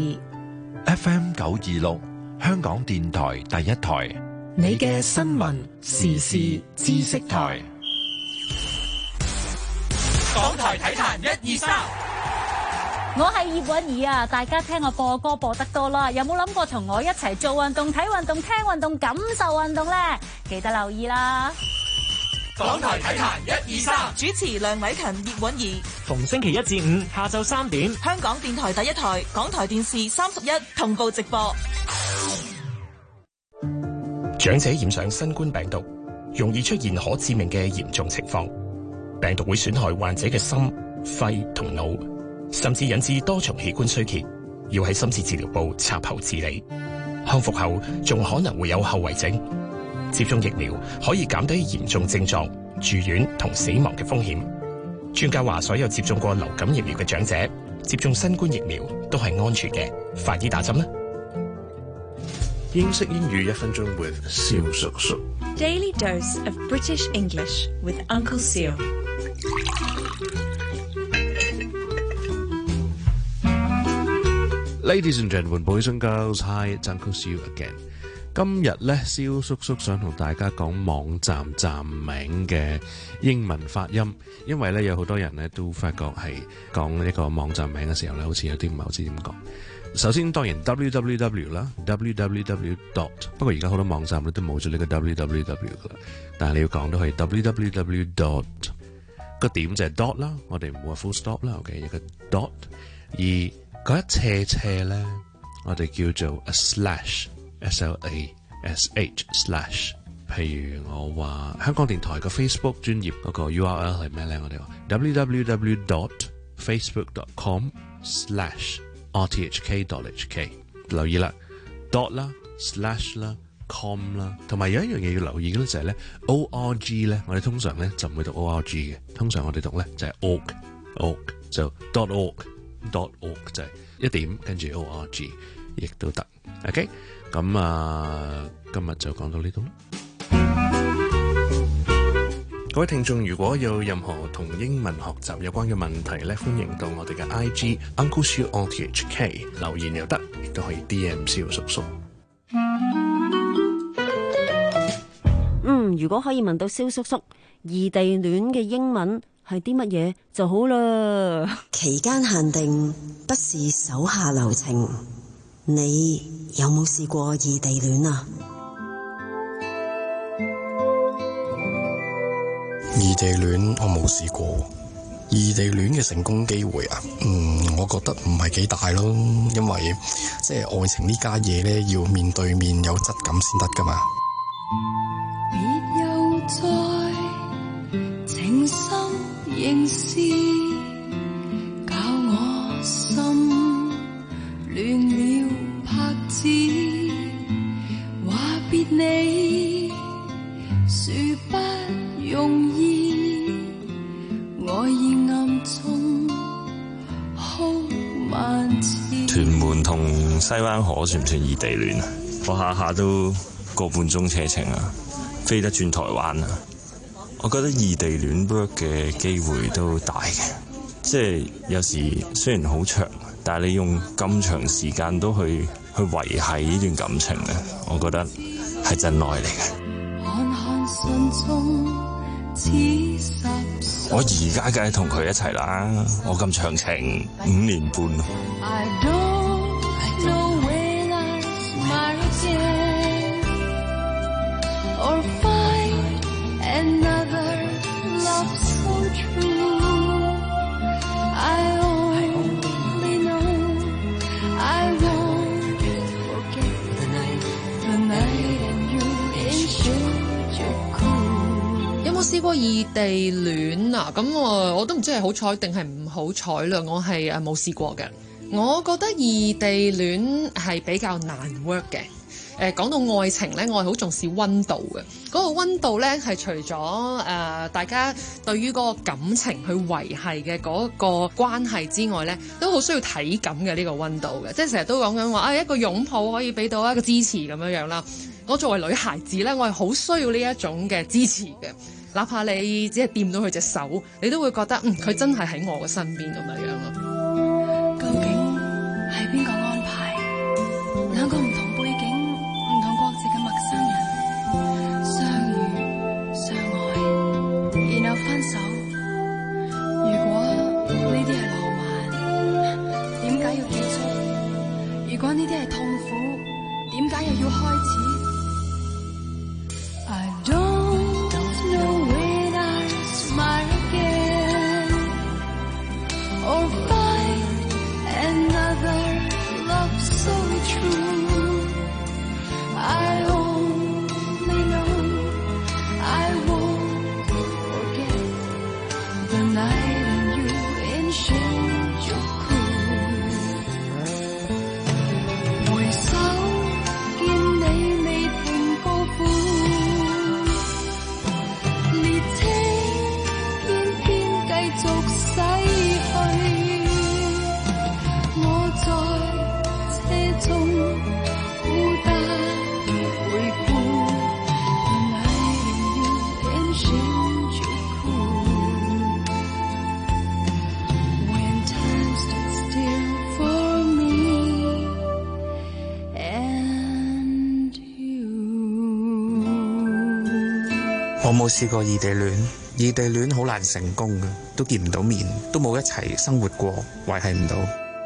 F M 九二六，香港電台第一台， 你嘅新聞時事知識台。 港台體壇一二三， 我係葉韻儀啊！大家聽我播歌播得多啦，有冇諗過同我一齊做運動、睇運動、聽運動、感受運動呢？記得留意啦！ 港台體壇一二三， 主持梁偉勤、葉允儀。 逢星期一至五下晝三點， 香港電台第一台、港台電視三十一同步直播。 長者染上新冠病毒，容易出現可致命嘅嚴重情況。病毒會損害患者嘅心、肺同腦，甚至引致多重器官衰竭，要喺深切治療部插喉治理。康復後仲可能會有後遺症。接種疫苗可以減低嚴重症狀、住院同死亡嘅風險。專家話，所有接種過流感疫苗嘅長者接種新冠疫苗都係安全嘅，快啲打針啦！ 英式英語一分鐘 with 蕭叔叔。 Daily dose of British English with Uncle Seal。 Ladies and gentlemen, boys and girls, hi, it's Uncle Seal again。今日咧，蕭叔叔想同大家講網站站名嘅英文發音，因為咧有好多人咧都發覺係講呢個網站名嘅時候咧，好似有啲唔係好知點講。首先當然 www 啦 ，www dot， 不過而家好多網站咧都冇咗呢個 www 噶啦，但係你要講都可以 www dot， 個點就係 dot 啦，我哋唔會話 full stop 啦 ，OK， 一個 dot， 而嗰一斜斜咧，我哋叫做 a slash。S L A S H slash， 譬如我話香港電台個 Facebook 專頁嗰個 U R L 係咩咧？我哋話 www dot facebook dot com slash r t h k dot h k。留意啦 ，dot 啦 ，slash 啦 ，com 啦，同埋有一樣嘢要留意嘅咧就係咧 O R G 咧，我哋通常咧就唔會讀 O R G 嘅，通常我哋讀咧就係 org，org 就 dot org dot org 就係一點跟住 O R G， 亦都得 ，OK。咁啊，今日就講到呢度啦。各位聽眾，如果有任何同英文學習有關嘅問題咧，歡迎到我哋嘅 I G Uncle Siu R T H K 留言又得，亦都可以 D M 蕭叔叔。 嗯，如果可以問到蕭叔叔異地戀嘅英文係啲乜嘢就好啦。 期間限定，不是手下留情。你有冇試過異地戀啊？ 異地戀我冇試過，異地戀嘅成功機會啊，嗯，我覺得唔係幾大咯，因為即係愛情呢家嘢咧，要面對面有質感先得噶嘛。 別又再情深仍是教我心亂了拍子，話別你說不容易，我已暗中哭萬次。 屯門同西灣河算唔算異地戀啊？我下下都個半鐘車程啊，飛得轉台灣啊！我覺得異地戀 work 嘅機會都大嘅，即係有時雖然好長，但係你用咁長時間都去去維繫呢段感情咧，我覺得係真愛嚟嘅。 看看信中似十歲， 我而家梗係同佢一齊啦，我咁長情五年半。 I don't know when I smile again or find another love so true. I only know I won't forget the night, the night and you in Shinjuku. 有冇試過異地戀啊？咁我我都唔知係好彩定係唔好彩啦。我係誒冇試過嘅。我覺得異地戀係比較難 work 嘅。誒講到愛情咧，我係好重視溫度嘅。嗰、那個溫度咧係除咗誒、呃、大家對於嗰個感情去維繫嘅嗰個關係之外咧，都好需要體感嘅呢、這個溫度嘅。即係成日都講緊話啊，一個擁抱可以俾到一個支持咁樣樣啦。我作為女孩子咧，我係好需要呢一種嘅支持嘅。哪怕你只係掂到佢隻手，你都會覺得嗯佢真係喺我嘅身邊咁樣樣咯。 究竟係邊個安排兩個唔同背景、唔同國籍嘅陌生人相遇、相愛，然後分手？如果呢啲係浪漫，點解要結束？如果呢啲係痛苦，點解又要開始？I don't know when 我冇試過異地戀，異地戀好難成功嘅，都見唔到面，都冇一齊生活過，維繫唔到。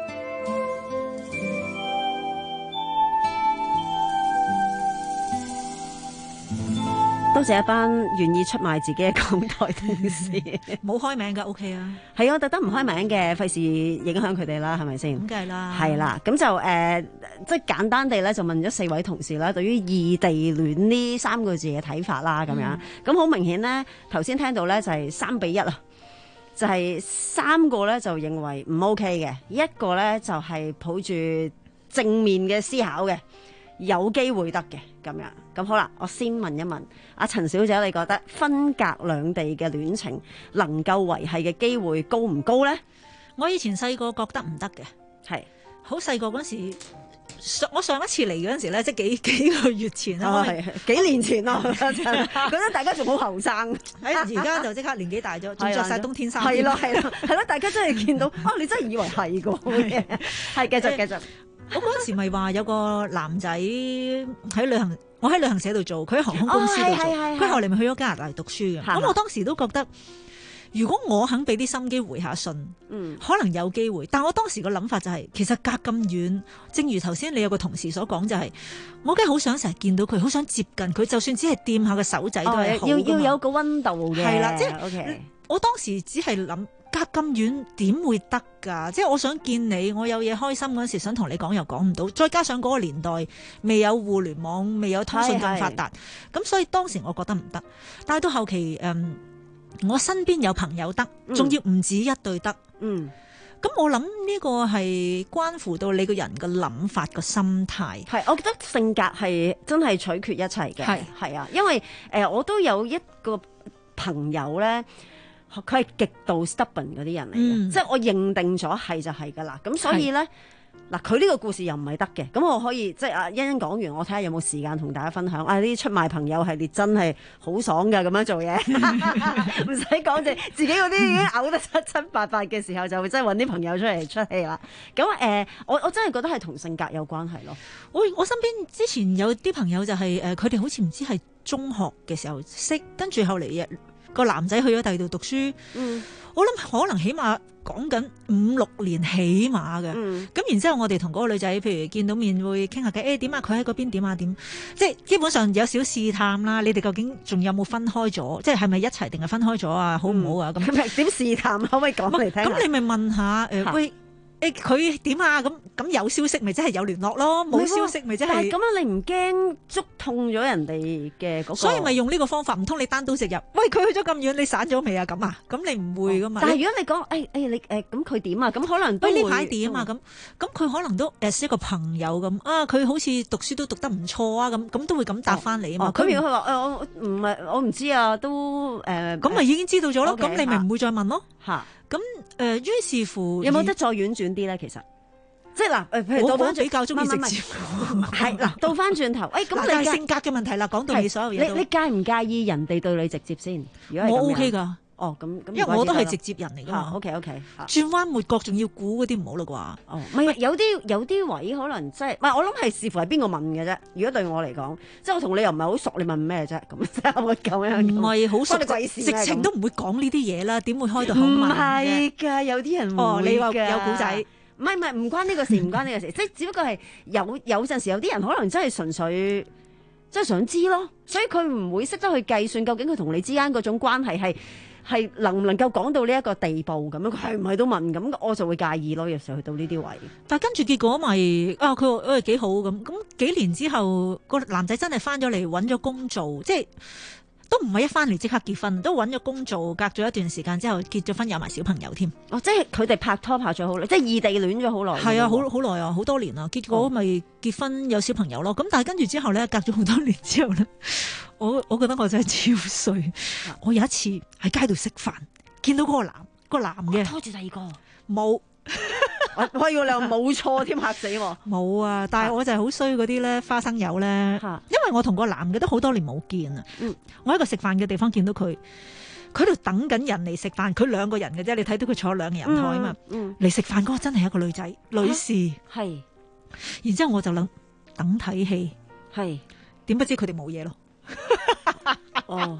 多謝一班願意出賣自己嘅港台同事， 冇開名㗎 OK 啊， 係啊，特登唔開名嘅，費事影響佢哋啦，係咪先？ 咁梗係啦， 係啦，咁就誒、呃，即係簡單地咧，就問咗四位同事啦，對於異地戀呢三個字嘅睇法啦，咁樣，咁好、嗯、明顯咧，頭先聽到咧就係三比一啊，就係、是、三個咧就認為唔 OK 嘅，一個咧就係抱住正面嘅思考嘅。有機會得嘅咁樣，咁好啦，我先問一問阿陳小姐，你覺得分隔兩地嘅戀情能夠維繫嘅機會高唔高呢？ 我以前細個覺得唔得嘅，係好細個嗰時，上我上一次嚟嗰陣時咧，即係幾幾個月前啦， 哦、幾年前咯，覺得大家仲好後生， 喺而家就即刻年紀大咗，仲着晒冬天衫， 係咯係咯係咯，大家真係見到啊！你真係以為係個嘅，係繼續繼續。 我嗰時咪話有個男仔喺旅行，我喺旅行社度做，佢喺航空公司度做，佢、哦、後嚟咪去咗加拿大讀書嘅。咁我當時都覺得，如果我肯俾啲心機回下信，嗯，可能有機會。但我當時個諗法就係、是，其實隔咁遠，正如頭先你有個同事所講，就係、是、我梗係好想成日見到佢，好想接近佢，就算只係掂下個手仔都係好、哦、要要有個溫度嘅， 係啦，即係 okay 我當時只係諗。隔咁遠點會得㗎？即係我想見你，我有嘢開心嗰陣時想同你講又講唔到，再加上嗰個年代未有互聯網，未有通訊咁發達，咁所以當時我覺得唔得。但係到後期，誒、嗯，我身邊有朋友得，仲要唔止一對得。嗯，咁我諗呢個係關乎到你個人嘅諗法、個心態。 係，我覺得性格係真係取決一切嘅。係係啊，因為誒、呃，我都有一個朋友咧。佢係極度 stubborn 嗰啲人嚟嘅，嗯、即係我認定咗係就係㗎啦。咁所以咧，嗱佢呢個故事又唔係得嘅。咁我可以即係阿欣欣講完，我睇下有冇時間同大家分享。啊，呢啲出賣朋友系列真係好爽㗎，咁樣做嘢，唔使講住自己嗰啲已經嘔得七七八八嘅時候，就真係揾啲朋友出嚟出氣啦。咁誒、呃，我我真係覺得係同性格有關係咯。 我我身邊之前有啲朋友就係、是、誒，佢、呃、哋好似唔知係中學嘅時候識，跟住後嚟嘅。個男仔去咗第二度讀書，嗯、我諗可能起碼講緊五六年起碼嘅，咁、嗯、然之後我哋同嗰個女仔，譬如見到面會傾下偈，誒點啊，佢喺嗰邊點啊點，即係基本上有少試探啦。你哋究竟仲有冇分開咗？即係係咪一齊定係分開咗啊？好唔好啊？咁點試探？可唔可以講嚟聽？ 咁你咪問下誒、呃、喂。誒佢點啊？咁咁有消息咪即係有聯絡咯，冇消息咪即係。但係咁樣你唔驚觸痛咗人哋嘅嗰個？ 所以咪用呢個方法，唔通你單刀直入？喂，佢去咗咁遠，你散咗未啊？咁啊？咁你唔會噶嘛？ 但係如果你講誒誒你誒咁佢點啊？咁可能都呢排點啊？咁咁佢可能都誒一個朋友咁啊，佢好似讀書都讀得唔錯啊，咁咁都會咁答翻你啊嘛。 咁如果佢話誒我唔係我唔知啊，都誒咁咪已經知道咗咯。咁你咪唔會再問咯。嚇！咁誒、呃，於是乎有冇得再婉轉啲咧？其實，即係嗱，誒，譬如倒翻轉， 比較中意直接， 係嗱，倒翻轉頭，誒、哎，咁你性格嘅問題啦，講到你所有嘢， 你你介唔介意人哋對你直接先？如果我 OK 噶。 哦，咁咁， 因為我都係直接人嚟噶嘛。 OK OK， 轉彎抹角仲要估嗰啲唔好啦啩。 哦，唔係有啲有啲位可能即係，唔係我諗係視乎係邊個問嘅啫。如果對我嚟講，即係我同你又唔係好熟，你問咩啫？咁即係會咁樣。唔係好熟， 鬼直情都唔會講呢啲嘢啦。點會開到口問？ 唔係㗎，有啲人哦，你話有古仔。 唔係唔係，唔關呢個事，唔關呢個事，即係只不過係有有陣時有啲人可能真係純粹即係想知咯，所以佢唔會識得去計算究竟佢同你之間嗰種關係係。係能唔能夠講到呢一個地步咁樣？佢係唔係都問咁，我就會介意咯。有時候去到呢啲位， 但係跟住結果咪啊，佢話誒幾好咁。咁幾年之後，個男仔真係翻咗嚟揾咗工做，即係都唔係一翻嚟即刻結婚，都揾咗工做，隔咗一段時間之後結咗婚，有埋小朋友添。 哦，即係佢哋拍拖拍咗好耐，即係異地戀咗好耐。 係啊，好好耐啊，好多年啊。結果咪結婚有小朋友咯。咁、哦、但係跟住之後咧，隔咗好多年之後咧。我我覺得我真係超衰。我有一次喺街度食飯，見到嗰個男、嗰個男嘅拖住第二個， 冇。 我我以為你話冇錯添，嚇死我。 冇啊！但係我就係好衰嗰啲咧，花生友咧，因為我同個男嘅都好多年冇見啊。嗯、我喺個食飯嘅地方見到佢，佢喺度等緊人嚟食飯。佢兩個人嘅啫，你睇到佢坐咗兩個人台啊嘛。嚟食飯嗰個真係一個女仔，女士係。然之後我就諗等睇戲，係點不知佢哋冇嘢咯。 哦，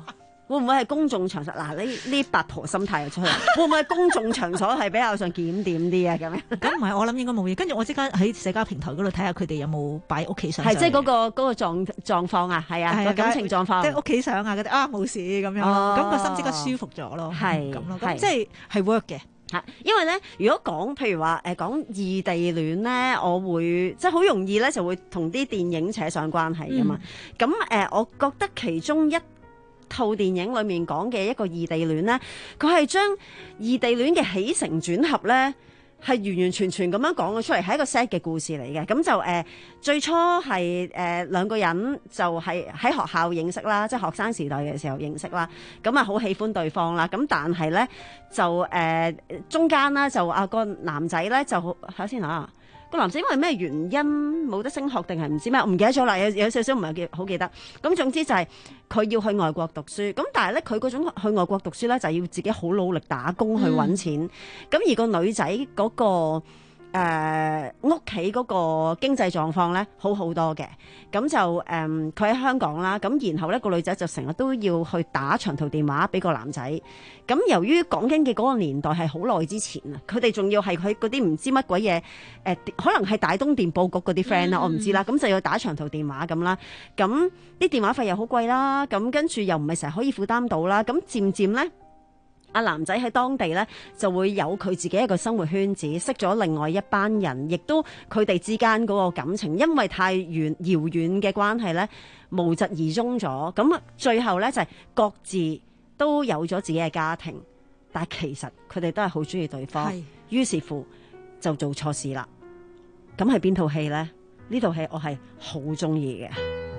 會唔會係公眾場所？嗱，呢呢八婆心態又出去，會唔會係公眾場所係比較上檢點啲啊？咁樣咁唔係，我諗應該冇嘢。跟住我即刻喺社交平台嗰度睇下佢哋有冇擺屋企相。 係即係嗰個嗰個狀狀況啊，係啊，個感情狀況， 即係屋企相啊嗰啲啊冇事咁樣，咁個心即刻舒服咗咯， 係咁咯，咁即係係 work 嘅。 嚇，因為咧，如果講譬如話誒講異地戀咧，我會即係好容易咧就會同啲電影扯上關係噶嘛。咁誒、嗯呃，我覺得其中一套電影裡面講嘅一個異地戀咧，佢係將異地戀嘅起承轉合咧，係完完全全咁樣講咗出嚟，係一個 sad 嘅故事嚟嘅。咁就誒、呃、最初係誒、呃、兩個人就係喺學校認識啦，即係學生時代嘅時候認識啦。咁啊好喜歡對方啦。咁但係咧就誒、呃、中間啦就啊個男仔咧就睇下先嚇。個男仔因為咩原因冇得升學定係唔知咩，我唔記得咗啦，有有少少唔係記好記得。咁總之就係佢要去外國讀書，咁但係咧佢嗰種去外國讀書咧就係要自己好努力打工去揾錢。咁、嗯、而個女仔嗰、嗰個誒屋企嗰個經濟狀況咧好好多嘅，咁就誒佢喺香港啦，咁然後咧個女仔就成日都要去打長途電話俾個男仔。咁由於講緊嘅嗰個年代係好耐之前啊，佢哋仲要係佢嗰啲唔知乜鬼嘢誒，可能係大東電報局嗰啲 friend 啦，我唔知啦。咁就要打長途電話咁啦，咁啲電話費又好貴啦，咁跟住又唔係成日可以負擔到啦，咁漸漸咧。阿男仔喺當地咧就會有佢自己一個生活圈子，識咗另外一班人，亦都佢哋之間嗰個感情，因為太遠遙遠嘅關係咧，無疾而終咗。咁最後咧就係各自都有咗自己嘅家庭，但係其實佢哋都係好中意對方，於是乎就做錯事啦。咁係邊套戲咧？呢套戲我係好中意嘅。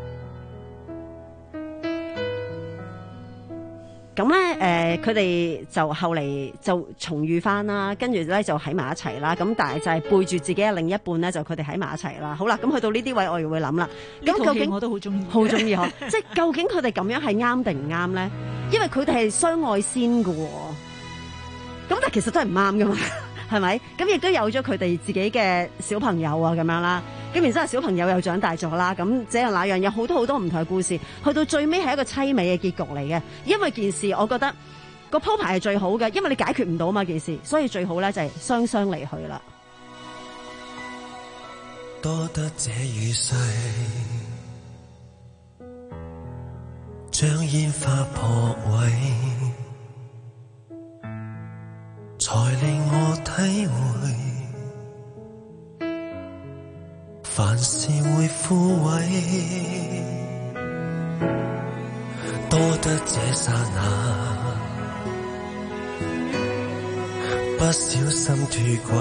咁咧，誒、呃，佢哋就後嚟就重遇翻啦，跟住咧就喺埋一齊啦。咁但係就係背住自己嘅另一半咧，就佢哋喺埋一齊啦。好啦，咁去到呢啲位，我又會諗啦。咁究竟我都好中意， 好中意嗬！即係究竟佢哋咁樣係啱定唔啱咧？因為佢哋係相愛先㗎喎。咁但係其實都係唔啱噶嘛，係咪？咁亦都有咗佢哋自己嘅小朋友啊，咁樣啦。咁然之後小朋友又長大咗啦，咁這樣那樣有好多好多唔同嘅故事，去到最尾係一個淒美嘅結局嚟嘅。因為件事，我覺得個鋪排係最好嘅，因為你解決唔到嘛件事，所以最好咧就係雙雙離去啦。 多得這雨勢，將煙花撲毀，才令我體會。凡事會枯萎，多得這剎那，不小心脫軌，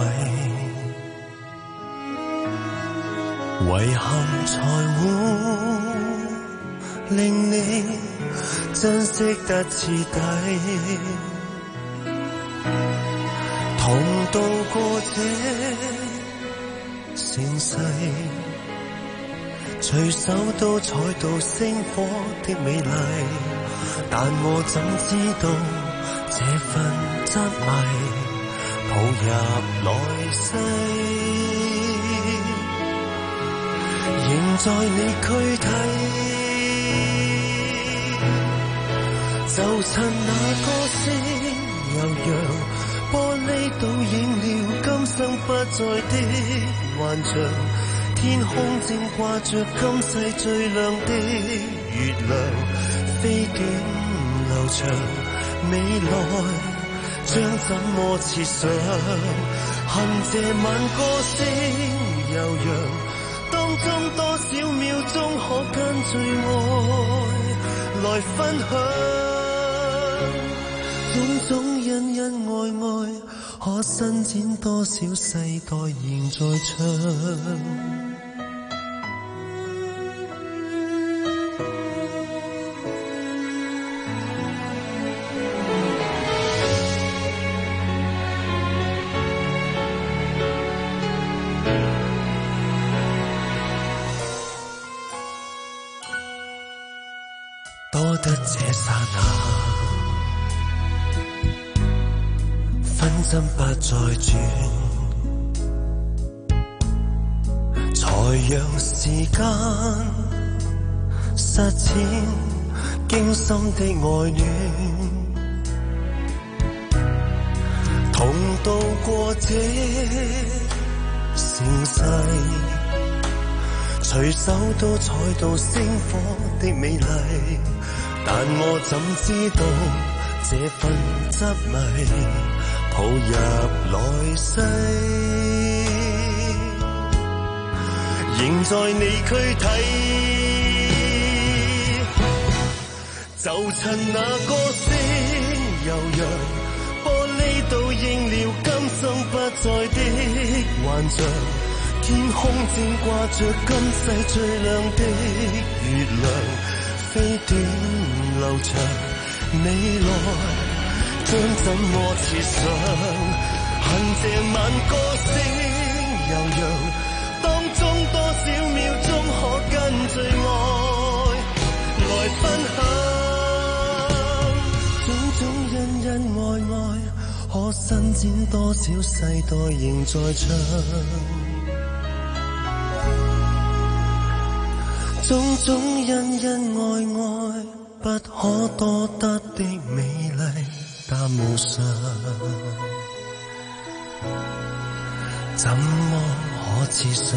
遺憾才會令你珍惜得徹底，同渡過這盛世，隨手都採到星火的美麗，但我怎知道這份執迷抱入來世，仍在你軀體，就趁那歌聲悠揚，玻璃倒映了今生不再的幻象，天空正掛着今世最亮的月亮，飛景流長，未來將怎麼設想？恨這晚歌聲悠揚，當中多少秒鐘可跟最愛來分享？種種恩恩愛愛，可伸展多少世代仍在唱。多得這剎那，分針不再轉，才讓時間實踐， 驚心的愛戀，同渡過這盛世，隨手都採到星火的美麗，但我怎知道這份執迷抱入來世，仍在你軀體。就趁那歌聲悠揚，玻璃倒映了今生不再的幻象，天空正掛着今世最亮的月亮，飛短流長，你來將怎麼設想？恨這晚歌聲悠揚，當中多少秒鐘可跟最愛來分享？恩愛愛，可伸展多少世代仍在唱，種種恩恩愛愛，不可多得的美麗，但無常，怎麼可設想？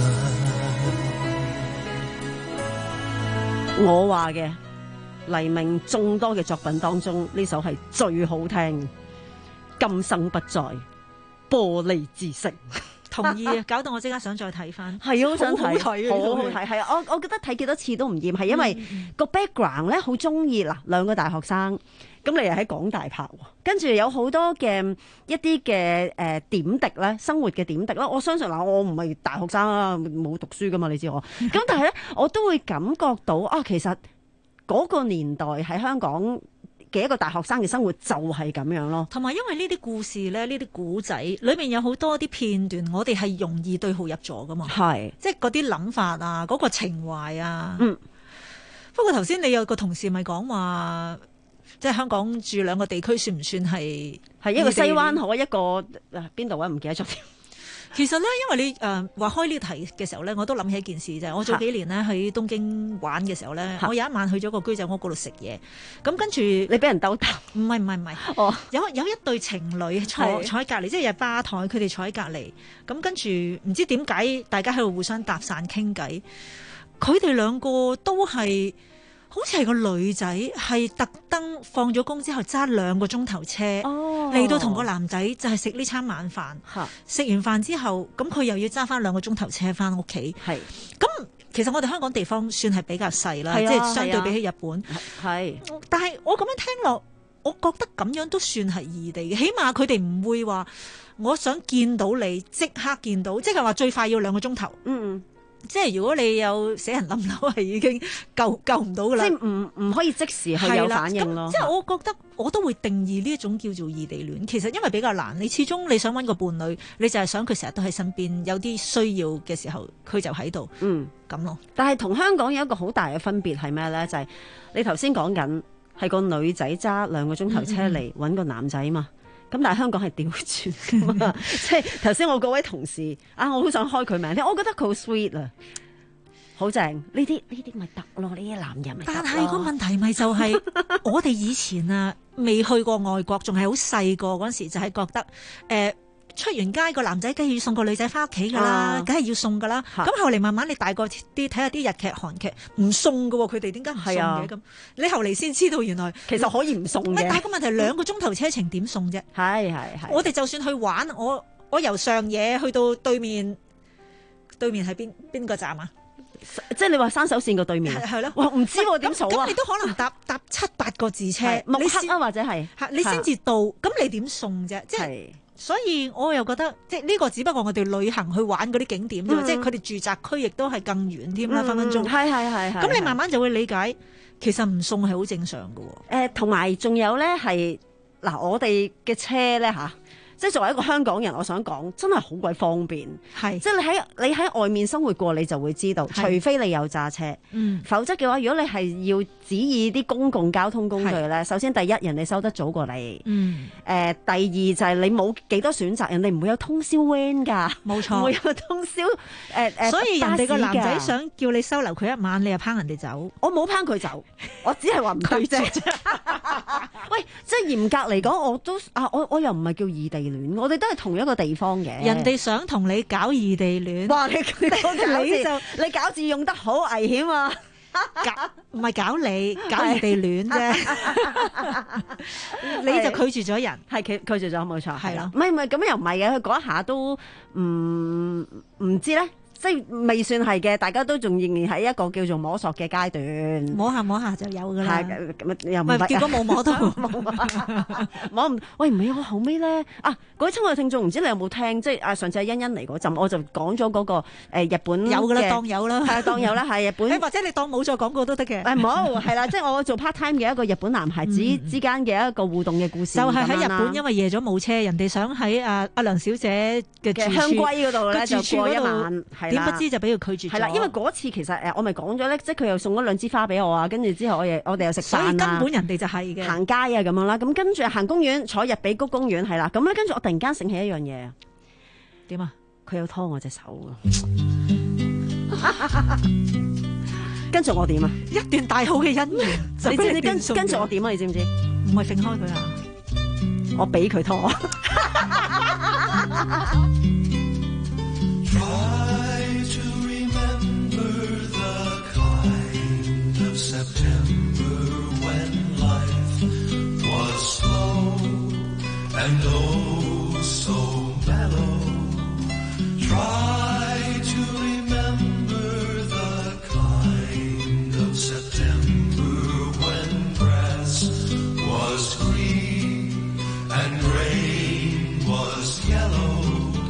我話嘅。黎明眾多嘅作品當中，呢首係最好聽。今生不再，玻璃之城， 同意啊！搞到我即刻想再睇翻， 係啊，好想睇， 好好好睇，係啊！我我覺得睇幾多次都唔厭，係因為個 background 咧好中意嗱，兩個大學生，咁你又喺港大拍，跟住有好多嘅一啲嘅誒點滴咧，生活嘅點滴啦。我相信嗱，我唔係大學生啊，冇讀書噶嘛，你知我。咁但係咧，我都會感覺到啊，其實。嗰個年代喺香港嘅一個大學生嘅生活就係咁樣咯， 同埋因為呢啲故事咧，呢啲古仔裏面有好多啲片段，我哋係容易對號入座噶嘛， 係即係嗰啲諗法啊，嗰、嗰個情懷啊。 嗯。 不過頭先你有個同事咪講話，即係香港住兩個地區算唔算係係一個西灣河，一個誒邊度啊？唔記得咗添。 其實咧，因為你誒話、呃、開呢個題嘅時候咧，我都諗起一件事就係我早幾年咧喺東京玩嘅時候咧，我有一晚去咗個居酒屋嗰度食嘢，咁跟住你俾人兜搭？ 唔係唔係唔係，哦，有有一對情侶坐坐喺隔離，即係有吧台，佢哋坐喺隔離，咁跟住唔知點解大家喺度互相搭訕傾偈，佢哋兩個都係。好似係個女仔係特登放咗工之後揸兩個鐘頭車嚟、oh. 到同個男仔就係食呢餐晚飯，食、huh. 完飯之後咁佢又要揸翻兩個鐘頭車翻屋企。係咁，其實我哋香港地方算係比較細啦，即係、啊、相對比起日本。係、啊，但係我咁樣聽落，我覺得咁樣都算係異地嘅，起碼佢哋唔會話我想見到你即刻見到，即係話最快要兩個鐘頭。嗯。即係如果你有死人冧樓，係已經救救唔到噶啦，即係唔唔可以即時去有反應咯。即係我覺得我都會定義呢一種叫做異地戀。其實因為比較難，你始終你想搵個伴侶，你就係想佢成日都喺身邊，有啲需要嘅時候佢就喺度。嗯，咁咯。但係同香港有一個好大嘅分別係咩咧？就係、是、你頭先講緊係個女仔揸兩個鐘頭車嚟搵個男仔嘛。咁但係香港係調轉噶嘛，即係頭先我嗰位同事啊，我好想開佢名添，我覺得佢好 sweet 啊，好正，呢啲呢啲咪得咯，呢啲男人咪得咯。但係個問題咪就係、是、我哋以前啊未去過外國，仲係好細個嗰陣時，就係覺得誒。呃出完街個男仔梗係要送個女仔翻屋企噶啦，梗係、啊、要送噶啦。咁、啊、後嚟慢慢你大個啲睇下啲日劇韓劇唔送噶喎，佢哋點解唔送嘅咁？啊、你後嚟先知道原來其實可以唔送嘅。但係個問題兩個鐘頭車程點送啫？係係係。我哋就算去玩，我我由上野去到對面，對面係邊邊個站啊？即係你話山手線個對面係咯？哇，唔知我點數啊？咁你都可能搭搭七八個字車，目黑啊或者係你先至到，咁你點送啫？即係。所以我又覺得，即係呢個只不過我哋旅行去玩嗰啲景點啫嘛，嗯、即係佢哋住宅區亦都係更遠添啦，分分鐘。係係係係。咁你慢慢就會理解，其實唔送係好正常㗎喎。誒、呃，同埋仲有咧係嗱，我哋嘅車咧嚇， 即係作為一個香港人，我想講真係好鬼方便， 係即係你喺你喺外面生活過，你就會知道，除非你有揸車， 嗯， 否則嘅話，如果你係要指意啲公共交通工具咧，首先第一，人哋收得早過你， 嗯， 誒、呃，第二就係你冇幾多選擇，人哋唔會有通宵 van 㗎， 冇錯， 唔會有通宵誒誒、呃， 所以人哋個男仔想叫你收留佢一晚，你又拏人哋走， 我冇拏佢走，我只係話唔拒啫。喂，即係嚴格嚟講，我都啊，我我又唔係叫異地戀，我哋都係同一個地方嘅。 人哋想同你搞異地戀， 哇！你你你就你搞字用得好危險啊！ 搞唔係搞你，搞異地戀啫。你就拒絕咗人， 係拒拒絕咗冇錯， 係咯。 唔係唔係咁又唔係嘅，佢嗰一下都唔唔知咧。即係未算係嘅，大家都仲仍然喺一個叫做摸索嘅階段， 摸下摸下就有噶啦。 又唔係結果冇摸到， 摸唔喂唔係我後尾咧啊！各位親愛嘅聽眾，唔知你有冇聽？即係啊，上次阿欣欣嚟嗰陣，我就講咗嗰個誒日本有噶啦，當有啦， 係當有啦，係日本。 或者你當冇做廣告都得嘅。 誒冇係啦，即係我做 part time 嘅一個日本男孩子之間嘅一個互動嘅故事。 就係喺日本，因為夜咗冇車，人哋想喺阿阿梁小姐嘅香龜嗰度咧就過一晚。 點不知就俾佢拒絕咗。 係啦，因為嗰次其實誒，我咪講咗咧，即係佢又送咗兩支花俾我啊，跟住之後我哋我哋又食飯啊， 所以根本人哋就係嘅行街啊咁樣啦。咁跟住行公園，坐日比谷公園係啦。咁咧跟住我突然間醒起一樣嘢啊， 點啊？ 佢有拖我隻手啊！跟住我點啊？ 一段大好嘅姻緣， 你知唔知跟跟住我點啊？你知唔知？ 唔係揈開佢啊！ 我俾佢拖。 And oh, so mellow. Try to remember the kind of September when grass was green and rain was yellow.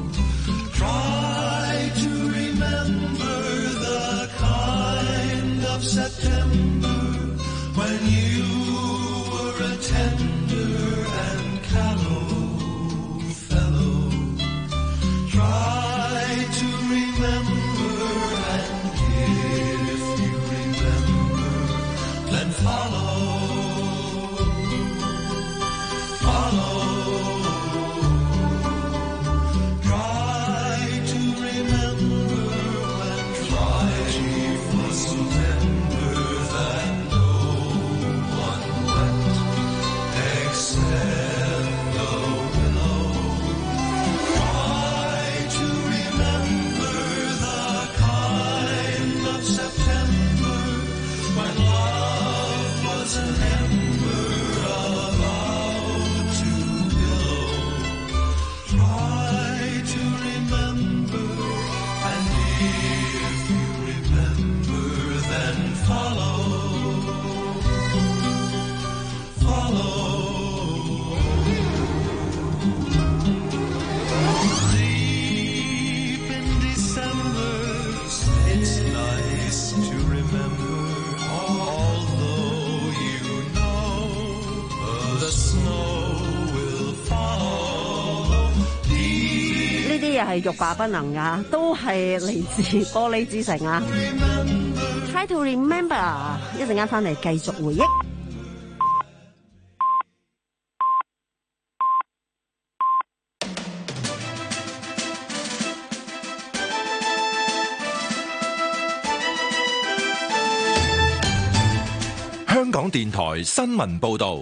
Try to remember the kind of September when you were a tender and callow. Try to remember, and if you remember, then follow, follow. Try to remember, and try to remember that no one wept except the willow. September, when love was an ember about to billow. Try to remember, and if you remember, then follow, follow. Deep in December, it's nice to remember, although you know the snow will follow. 呢啲又係欲罷不能噶，都係嚟自玻璃之城啊 ！Try to remember， 一陣間翻嚟繼續回憶。 香港電台新聞報導，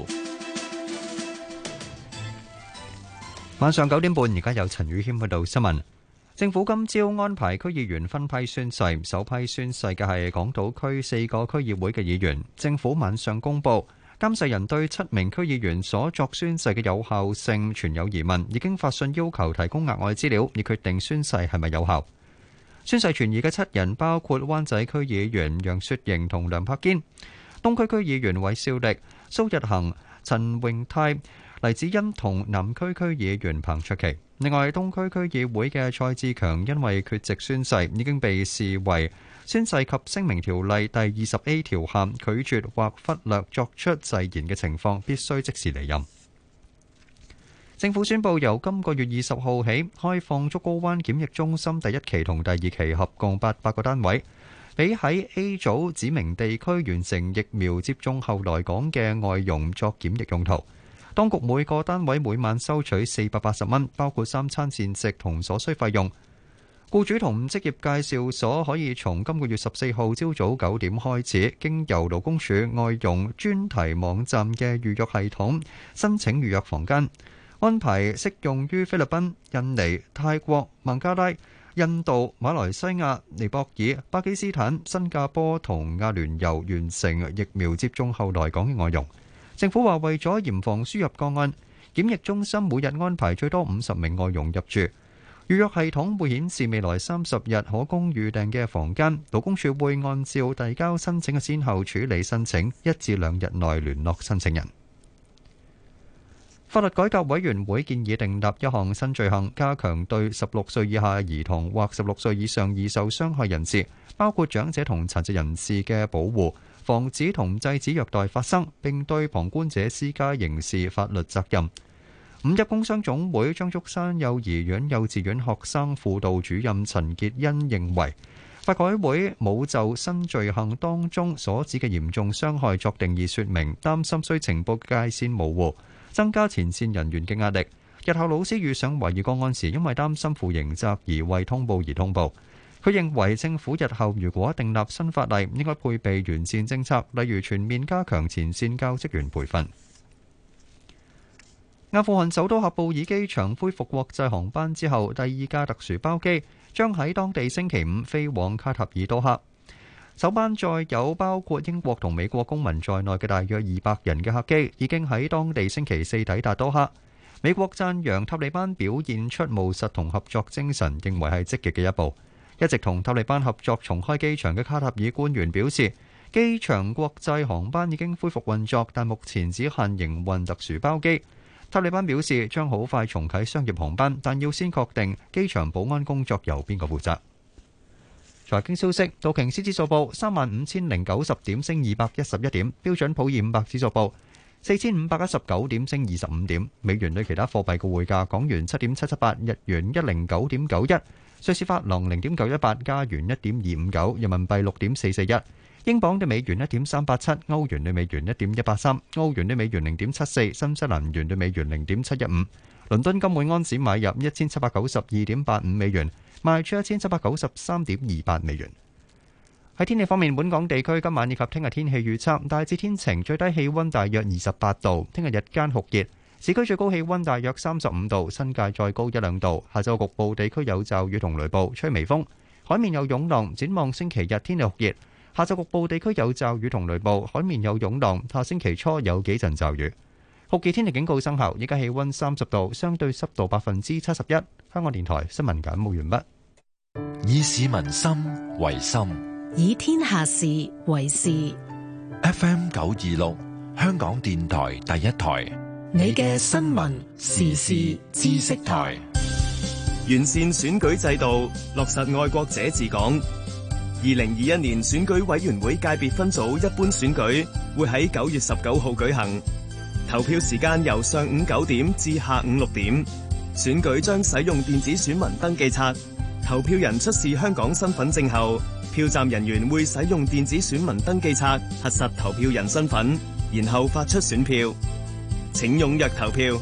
晚上九點半，而家有陳宇謙報道新聞。政府今朝安排區議員分批宣誓，首批宣誓嘅係港島區四個區議會嘅議員。政府晚上公佈，監誓人對七名區議員所作宣誓嘅有效性存有疑問，已經發信要求提供額外資料，以決定宣誓係咪有效。宣誓存疑嘅七人包括灣仔區議員楊雪盈同梁柏堅、東區區議員韋少力、蘇日恒、陳榮泰、黎子欣同南區區議員彭卓棋。另外，東區區議會嘅蔡志強因為缺席宣誓，已經被視為宣誓及聲明條例第二十 A 條下拒絕或忽略作出誓言嘅情況，必須即時離任。 政府宣布由今個月二十號起開放竹篙灣檢疫中心第一期同第二期合共八百個單位，俾喺 A 組指明地區完成疫苗接種後來港嘅外傭作檢疫用途。當局每個單位每晚收取四百八十蚊，包括三餐膳食同所需費用。僱主同職業介紹所可以從今個月十四號朝早九點開始，經由勞工處外傭專題網站嘅預約系統申請預約房間。安排適用於菲律賓、印尼、泰國、孟加拉、印度、馬來西亞、尼泊爾、巴基斯坦、新加坡同阿聯酋完成疫苗接種後來港嘅外傭。政府話為咗嚴防輸入個案，檢疫中心每日安排最多五十名外傭入住。預約系統會顯示未來三十日可供預訂嘅房間，勞工處會按照遞交申請嘅先後處理申請，一至兩日內聯絡申請人。法律改革委員會建議訂立一項新罪行，加強對十六歲以下兒童或十六歲以上易受傷害人士，包括長者同殘疾人士嘅保護，防止同制止虐待發生，並對旁觀者施加刑事法律責任。五一工商總會張竹山幼兒園幼稚園學生輔導主任陳潔欣認為，法改會冇就新罪行當中所指嘅嚴重傷害作定義說明，擔心需情報界線模糊，增加前線人員嘅壓力。日後老師遇上懷疑個案時，因為擔心負刑責而為通報而通報。佢認為政府日後如果訂立新法例，應該配備完善政策，例如全面加強前線教職員培訓。阿富汗首都喀布爾機場恢復國際航班之後，第二架特殊包機將喺當地星期五飛往卡塔爾多哈。首班載有包括英國同美國公民在內嘅大約二百人嘅客機，已經喺當地星期四抵達多哈。美國讚揚塔利班表現出務實同合作精神，認為係積極嘅一步。一直同塔利班合作重開機場嘅卡塔爾官員表示，機場國際航班已經恢復運作，但目前只限營運特殊包機。塔利班表示將好快重啟商業航班，但要先確定機場保安工作由邊個負責。財經消息，道瓊斯指數報三萬五千零九十點，升二百一十一點；標準普爾五百指數報四千五百一十九點，升二十五點。美元對其他貨幣嘅匯價：港元七點七七八，日元一零九點九一，瑞士法郎零點九一八，加元一點二五九，人民幣六點四四一。英鎊對美元一點三八七，歐元對美元一點一八三，澳元對美元零點七四，新西蘭元對美元零點七一五。倫敦金每安士買入一千七百九十二點八五美元，賣出一千七百九十三點二八美元。喺天氣方面，本港地區今晚以及聽日天氣預測大致天晴，最低氣溫大約二十八度。聽日日間酷熱，市區最高氣溫大約三十五度，新界再高一兩度。下晝局部地區有驟雨同雷暴，吹微風，海面有湧浪。展望星期日天氣酷熱。下晝局部地區有驟雨同雷暴，海面有湧浪。下星期初有幾陣驟雨。酷熱天氣警告生效，依家氣溫三十度，相對濕度百分之七十一。香港電台新聞簡報完畢。 以市民心為心， 以天下事為事。 F M 九二六，香港電台第一台， 你嘅新聞時事知識台， 完善選舉制度，落實愛國者治港。二零二一年選舉委員會界別分組一般選舉會喺九月十九號舉行，投票時間由上午九點至下午六點。選舉將使用電子選民登記冊，投票人出示香港身份證後，票站人員會使用電子選民登記冊核實投票人身份，然後發出選票。請踴躍投票。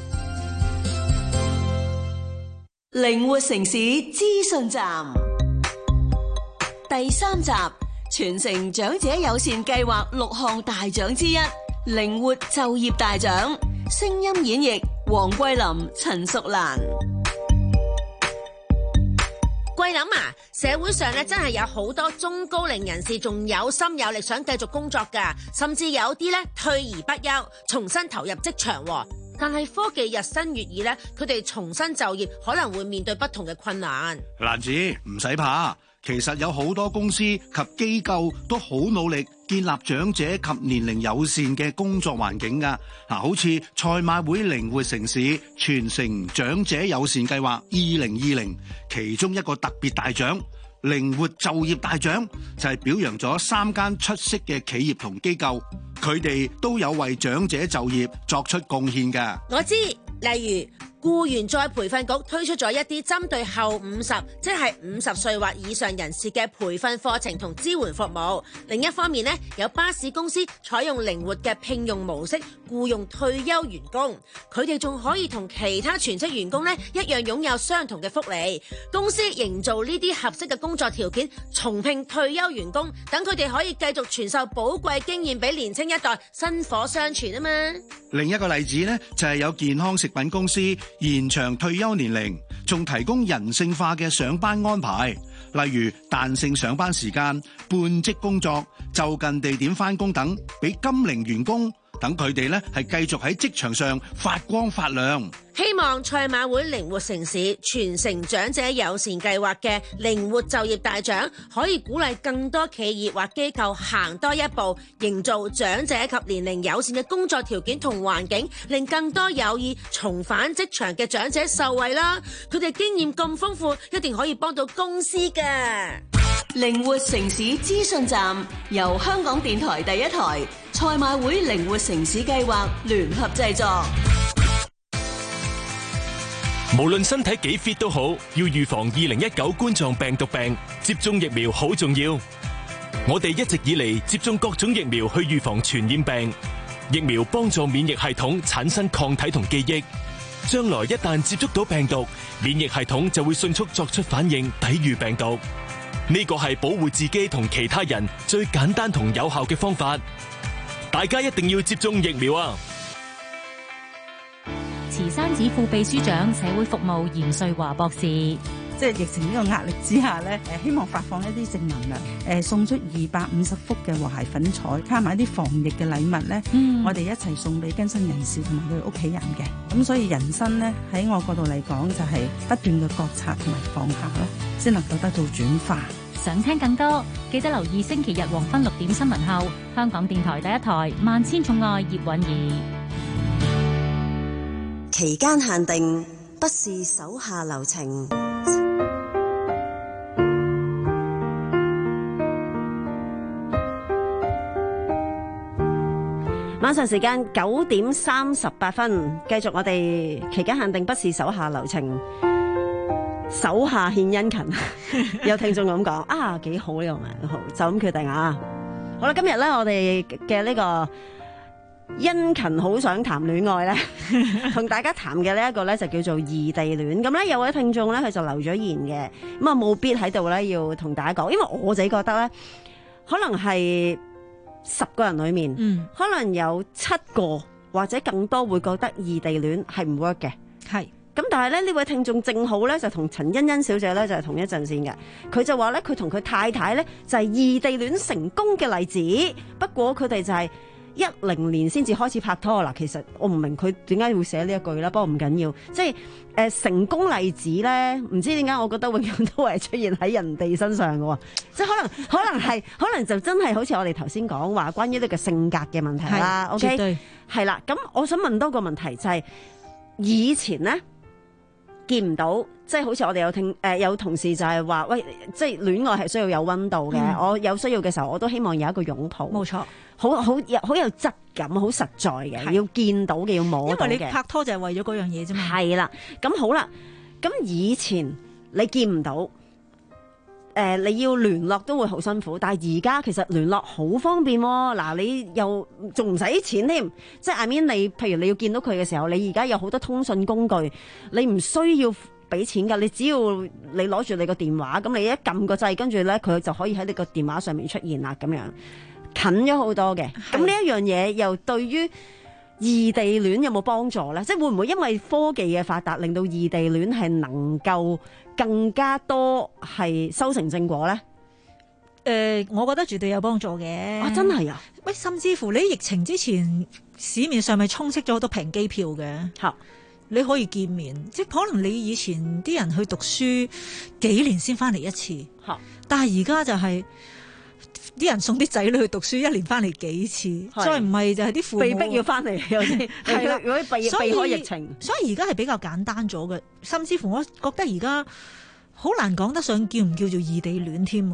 靈活城市資訊站第三集，全城長者友善計劃六項大獎之一，靈活就業大獎。聲音演繹：黃桂林、陳淑蘭。 桂林啊，社會上咧真係有好多中高齡人士仲有心有力想繼續工作噶，甚至有啲咧退而不休，重新投入職場。但係科技日新月異咧，佢哋重新就業可能會面對不同嘅困難。 蘭子唔使怕。其實有好多公司及機構都好努力建立長者及年齡友善嘅工作環境㗎。嗱，好似賽馬會靈活城市全城長者友善計劃二零二零，其中一個特別大獎靈活就業大獎就係表揚咗三間出色嘅企業同機構， 佢哋都有為長者就業作出貢獻㗎。 我知，例如僱員再培訓局推出咗一啲針對後五十，即係五十歲或以上人士嘅培訓課程同支援服務。另一方面呢，有巴士公司採用靈活嘅聘用模式僱用退休員工，佢哋仲可以同其他全職員工呢一樣擁有相同嘅福利。公司營造呢啲合適嘅工作條件，重聘退休員工，等佢哋可以繼續傳授寶貴經驗俾年青一代，薪火相傳啊嘛。 另一個例子呢，就係有健康食品公司延長退休年齡，仲提供人性化嘅上班安排，例如彈性上班時間、半職工作、就近地點返工等，俾金齡員工等佢哋咧係繼續喺職場上發光發亮。 希望賽馬會靈活城市全城長者友善計劃嘅靈活就業大獎，可以鼓勵更多企業或機構行多一步，營造長者及年齡友善嘅工作條件同環境，令更多有意重返職場嘅長者受惠啦。佢哋經驗咁豐富，一定可以幫到公司㗎。 靈活城市資訊站由香港電台第一台、賽馬會靈活城市計劃聯合製作。 無論身體幾 fit 都好，要預防二零一九冠狀病毒病，接種疫苗好重要。我哋一直以嚟接種各種疫苗去預防傳染病，疫苗幫助免疫系統產生抗體同記憶，將來一旦接觸到病毒，免疫系統就會迅速作出反應，抵禦病毒。呢個係保護自己同其他人最簡單同有效嘅方法，大家一定要接種疫苗啊！ 慈山寺副秘書長社會服務嚴瑞華博士， 即係疫情呢個壓力之下咧，誒希望發放一啲正能量，誒送出二百五十幅嘅和諧粉彩，加埋一啲防疫嘅禮物咧，嗯、我哋一齊送俾更新人士同埋佢屋企人嘅。咁所以人生咧喺我角度嚟講，就係不斷嘅覺察同埋放下咯，先能夠得到轉化。 想聽更多，記得留意星期日黃昏六點新聞後，香港電台第一台《萬千寵愛葉韻儀》。 期間限定，不是手下留情。 晚上時間九點三十八分，繼續我哋期間限定，不是手下留情，手下獻殷勤。有聽眾咁講啊，幾好呢個名，好就咁決定啊！好啦，今日咧我哋嘅呢個殷勤好想談戀愛咧，同大家談嘅呢一個咧就叫做異地戀。咁咧有位聽眾咧佢就留咗言嘅，咁啊冇必喺度咧要同大家講，因為我自己覺得咧，可能係十個人裏面，嗯，可能有七個或者更多會覺得異地戀係唔 work 嘅，係。咁但係咧呢位聽眾正好咧就同陳欣欣小姐咧就係同一陣線嘅，佢就話咧佢同佢太太咧就係異地戀成功嘅例子，不過佢哋就係一零年先至開始拍拖啦。其實我唔明佢點解會寫呢一句啦，不過唔緊要，即係誒、呃、成功例子咧，唔知點解我覺得永遠都係出現喺人哋身上嘅，即係可能可能係可能就真係好似我哋頭先講話關於呢個性格嘅問題啦。 係 OK 絕對係啦。咁我想問多個問題就係、是、以前咧。見唔到，即係好似我哋有聽誒、呃、有同事就係話，喂，即係戀愛係需要有溫度嘅、嗯。我有需要嘅時候，我都希望有一個擁抱。冇錯，好好有好有質感，好實在嘅，要見到嘅，要摸到嘅。 因為你拍拖就係為咗嗰樣嘢啫嘛。係啦，咁好啦，咁以前你見唔到，誒、呃、你要聯絡都會好辛苦，但係而家其實聯絡好方便喎、哦。嗱，你又仲唔使錢添，即係 I mean 你，譬如你要見到佢嘅時候，你而家有好多通訊工具，你唔需要俾錢㗎，你只要你攞住你個電話，咁你一撳個掣，跟住咧佢就可以喺你個電話上面出現啦，咁樣近咗好多嘅。咁呢一樣嘢又對於異地戀有冇幫助咧？即係會唔會因為科技嘅發達，令到異地戀係能夠更加多係修成正果咧？ 誒、呃，我覺得絕對有幫助嘅。 啊，真係啊！ 喂，甚至乎你疫情之前，市面上咪充斥咗好多平機票嘅。嚇，你可以見面，即係可能你以前啲人去讀書幾年先翻嚟一次。嚇，但係而家就係、是。啲人送啲仔女去讀書，一年翻嚟幾次，再唔係就係啲父母被逼要翻嚟，有啲係啦。如果避避開疫情， 所以而家係比較簡單咗嘅。甚至乎我覺得而家好難講得上叫唔叫做異地戀添。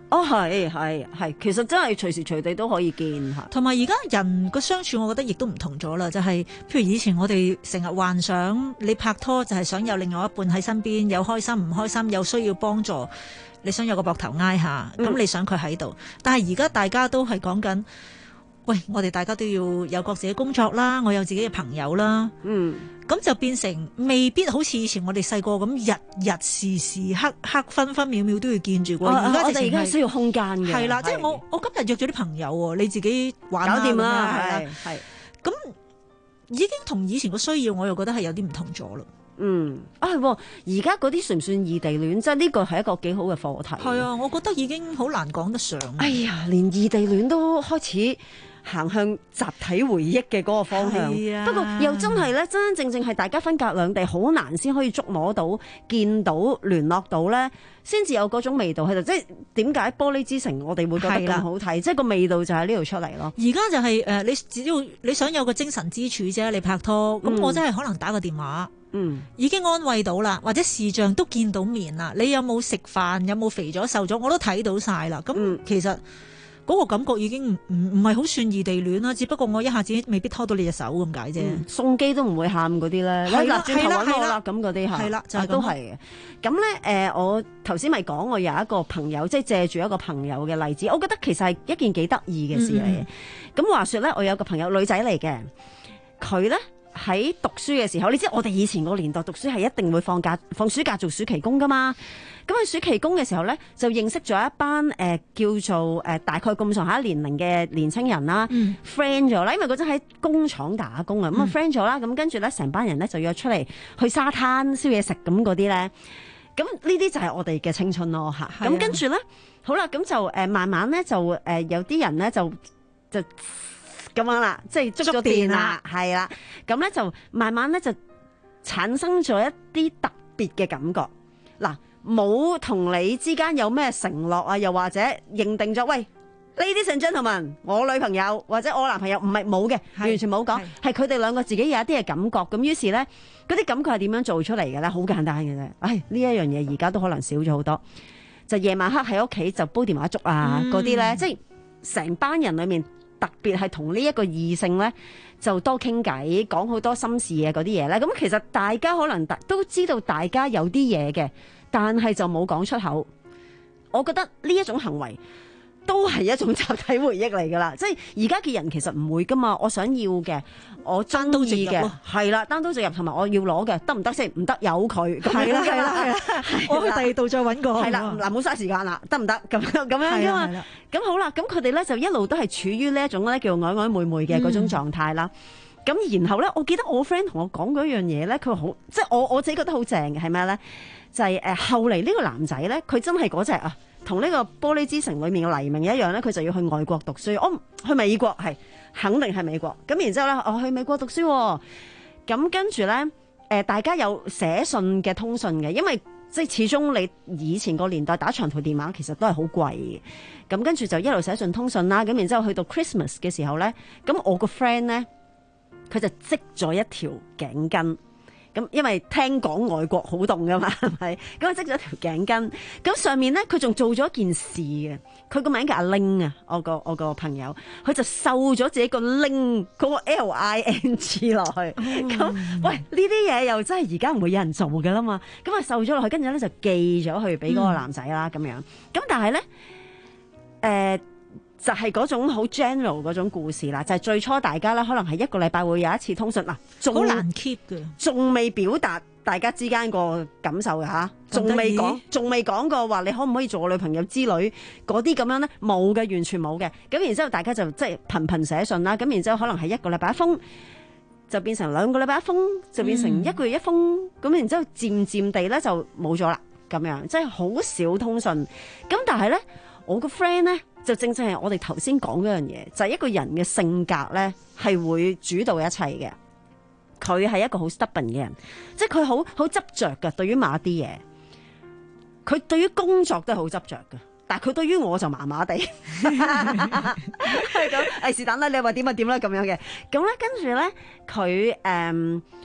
哦，係係係，其實真係隨時隨地都可以見嚇。 同埋而家人個相處，我覺得亦都唔同咗啦。就係、是、譬如以前我哋成日幻想你拍拖就係想有另外一半喺身邊，有開心唔開心，有需要幫助，你想有個膊頭挨下，咁、嗯、你想佢喺度。但係而家大家都係講緊，喂，我哋大家都要有各自嘅工作啦，我有自己嘅朋友啦。嗯，咁就變成未必好似以前我哋細個咁，日日時時刻刻分分秒秒都要見住過。而家、啊、我哋而家需要空間嘅。係啦，即係我我今日約咗啲朋友喎，你自己玩搞掂啦，係係。咁已經同以前個需要，我又覺得係有啲唔同咗咯。 嗯，啊係，而家嗰啲算唔算異地戀？即係呢個係一個幾好嘅課題。係啊，我覺得已經好難講得上。哎呀，連異地戀都開始行向集體回憶嘅嗰個方向，啊、不過又真係咧，真真正正係大家分隔兩地，好難先可以觸摸到、見到、聯絡到咧，先至有嗰種味道喺度。即係點解玻璃之城我哋會覺得咁好睇？即係個味道就喺呢度出嚟咯。 而家就係、是、誒、呃，你只要你想有個精神支柱啫，你拍拖咁，我真係可能打個電話，嗯，已經安慰到啦，或者視像都見到面啦。你有冇食飯？有冇肥咗瘦咗？我都睇到晒啦。咁、嗯、其實。嗰個感覺已經唔唔係好算異地戀啦，只不過我一下子未必拖到你隻手咁解啫。 送機都唔會喊嗰啲咧，係啦，轉頭揾我啦咁嗰啲嚇，係啦，就係都係嘅。咁咧誒，我頭先咪講我有一個朋友，即係借住一個朋友嘅例子，我覺得其實係一件幾得意嘅事嚟嘅。咁、嗯、話說咧，我有個朋友女仔嚟嘅，佢咧喺讀書嘅時候，你知我哋以前個年代讀書係一定會放假放暑假做暑期工噶嘛。咁喺暑期工嘅時候咧，就認識咗一班誒、呃、叫做誒、呃、大概咁上下年齡嘅年青人啦、嗯、friend 咗啦，因為嗰陣喺工廠打工啊，咁啊 friend 咗啦，咁跟住咧成班人咧就約出嚟去沙灘燒嘢食咁嗰啲咧，咁呢啲就係我哋嘅青春咯嚇。咁、啊、跟住咧，好啦，咁就誒、呃、慢慢咧就誒、呃、有啲人咧就就咁樣啦，即係觸咗電啦，係啦，咁咧就慢慢咧就產生咗一啲特別嘅感覺嗱。冇同你之間有咩承諾啊，又或者認定咗，喂 ，ladies and gentlemen，我女朋友或者我男朋友唔係冇嘅，完全冇講，係佢哋兩個自己有一啲嘅感覺，咁於是咧，嗰啲感覺係點樣做出嚟嘅咧？好簡單嘅啫，唉，呢一樣嘢而家都可能少咗好多，就夜晚黑喺屋企就煲電話粥啊，嗰啲咧，即係成班人裏面特別係同呢一個異性咧，就多傾偈，講好多心事嘅嗰啲嘢咧，咁其實大家可能都知道大家有啲嘢嘅。但係就冇講出口，我覺得呢一種行為都係一種集體回憶嚟噶啦，即係而家嘅人其實唔會噶嘛，我想要嘅，我單刀直入嘅，係啦，單刀直入同埋我要攞嘅，得唔得先？唔得，由佢，係啦係啦係啦，我去第二度再揾個，係啦，嗱，冇嘥時間啦，得唔得？咁咁樣噶嘛，咁好啦，咁佢哋咧就一路都係處於呢一種咧叫曖曖昧昧嘅嗰種狀態啦。咁、嗯、然後咧，我記得我 friend 同我講嗰樣嘢咧，佢話好，即係我我自己覺得好正嘅係咩咧？就係、是、誒、呃、後嚟呢個男仔咧，佢真係嗰隻啊，同呢個玻璃之城裏面嘅黎明一樣咧，佢就要去外國讀書。我、哦、去美國係肯定係美國。咁然之後咧，我去美國讀書、哦。咁跟住咧，誒大家有寫信嘅通訊嘅，因為即係始終你以前個年代打長途電話其實都係好貴嘅。咁跟住就一路寫信通訊啦。咁然之後去到 Christmas 嘅時候咧，咁我個 friend 咧，佢就織咗一條頸巾。咁因為聽講外國好凍噶嘛，係咪？咁佢織咗條頸巾，咁上面咧佢仲做咗一件事嘅。佢個名叫阿 Ling 啊，我個我個朋友，佢就繡咗自己個 Ling 嗰個 L I N G 落去。咁、嗯、喂，呢啲嘢又真係而家唔會有人做噶啦嘛。咁啊繡咗落去，跟住咧就寄咗去俾嗰個男仔啦，咁、嗯、樣。咁但係咧，誒、呃。就係、是、嗰種好 general 嗰種故事啦，就係、是、最初大家咧可能係一個禮拜會有一次通訊嗱，仲好難 keep 嘅，仲未表達大家之間個感受嘅吓，仲未講，仲未講過話你可唔可以做我女朋友之類嗰啲咁樣咧，冇嘅，完全冇嘅。咁然之後大家就即係頻頻寫信啦，咁然之後可能係一個禮拜一封，就變成兩個禮拜一封，就變成一個月一封，咁、嗯、然之後漸漸地咧就冇咗啦，咁樣即係好少通訊。咁但係咧，我個 friend 咧。就正正係我哋頭先講嗰樣嘢，就係、是、一個人嘅性格咧，係會主導一切嘅。佢係一個好 stubborn 嘅人，即係佢好好執着嘅。對於某啲嘢，佢對於工作都係好執着嘅。但係佢對於我就麻麻地，係咁。誒是但啦，你話點就點啦咁樣嘅。咁咧跟住咧，佢誒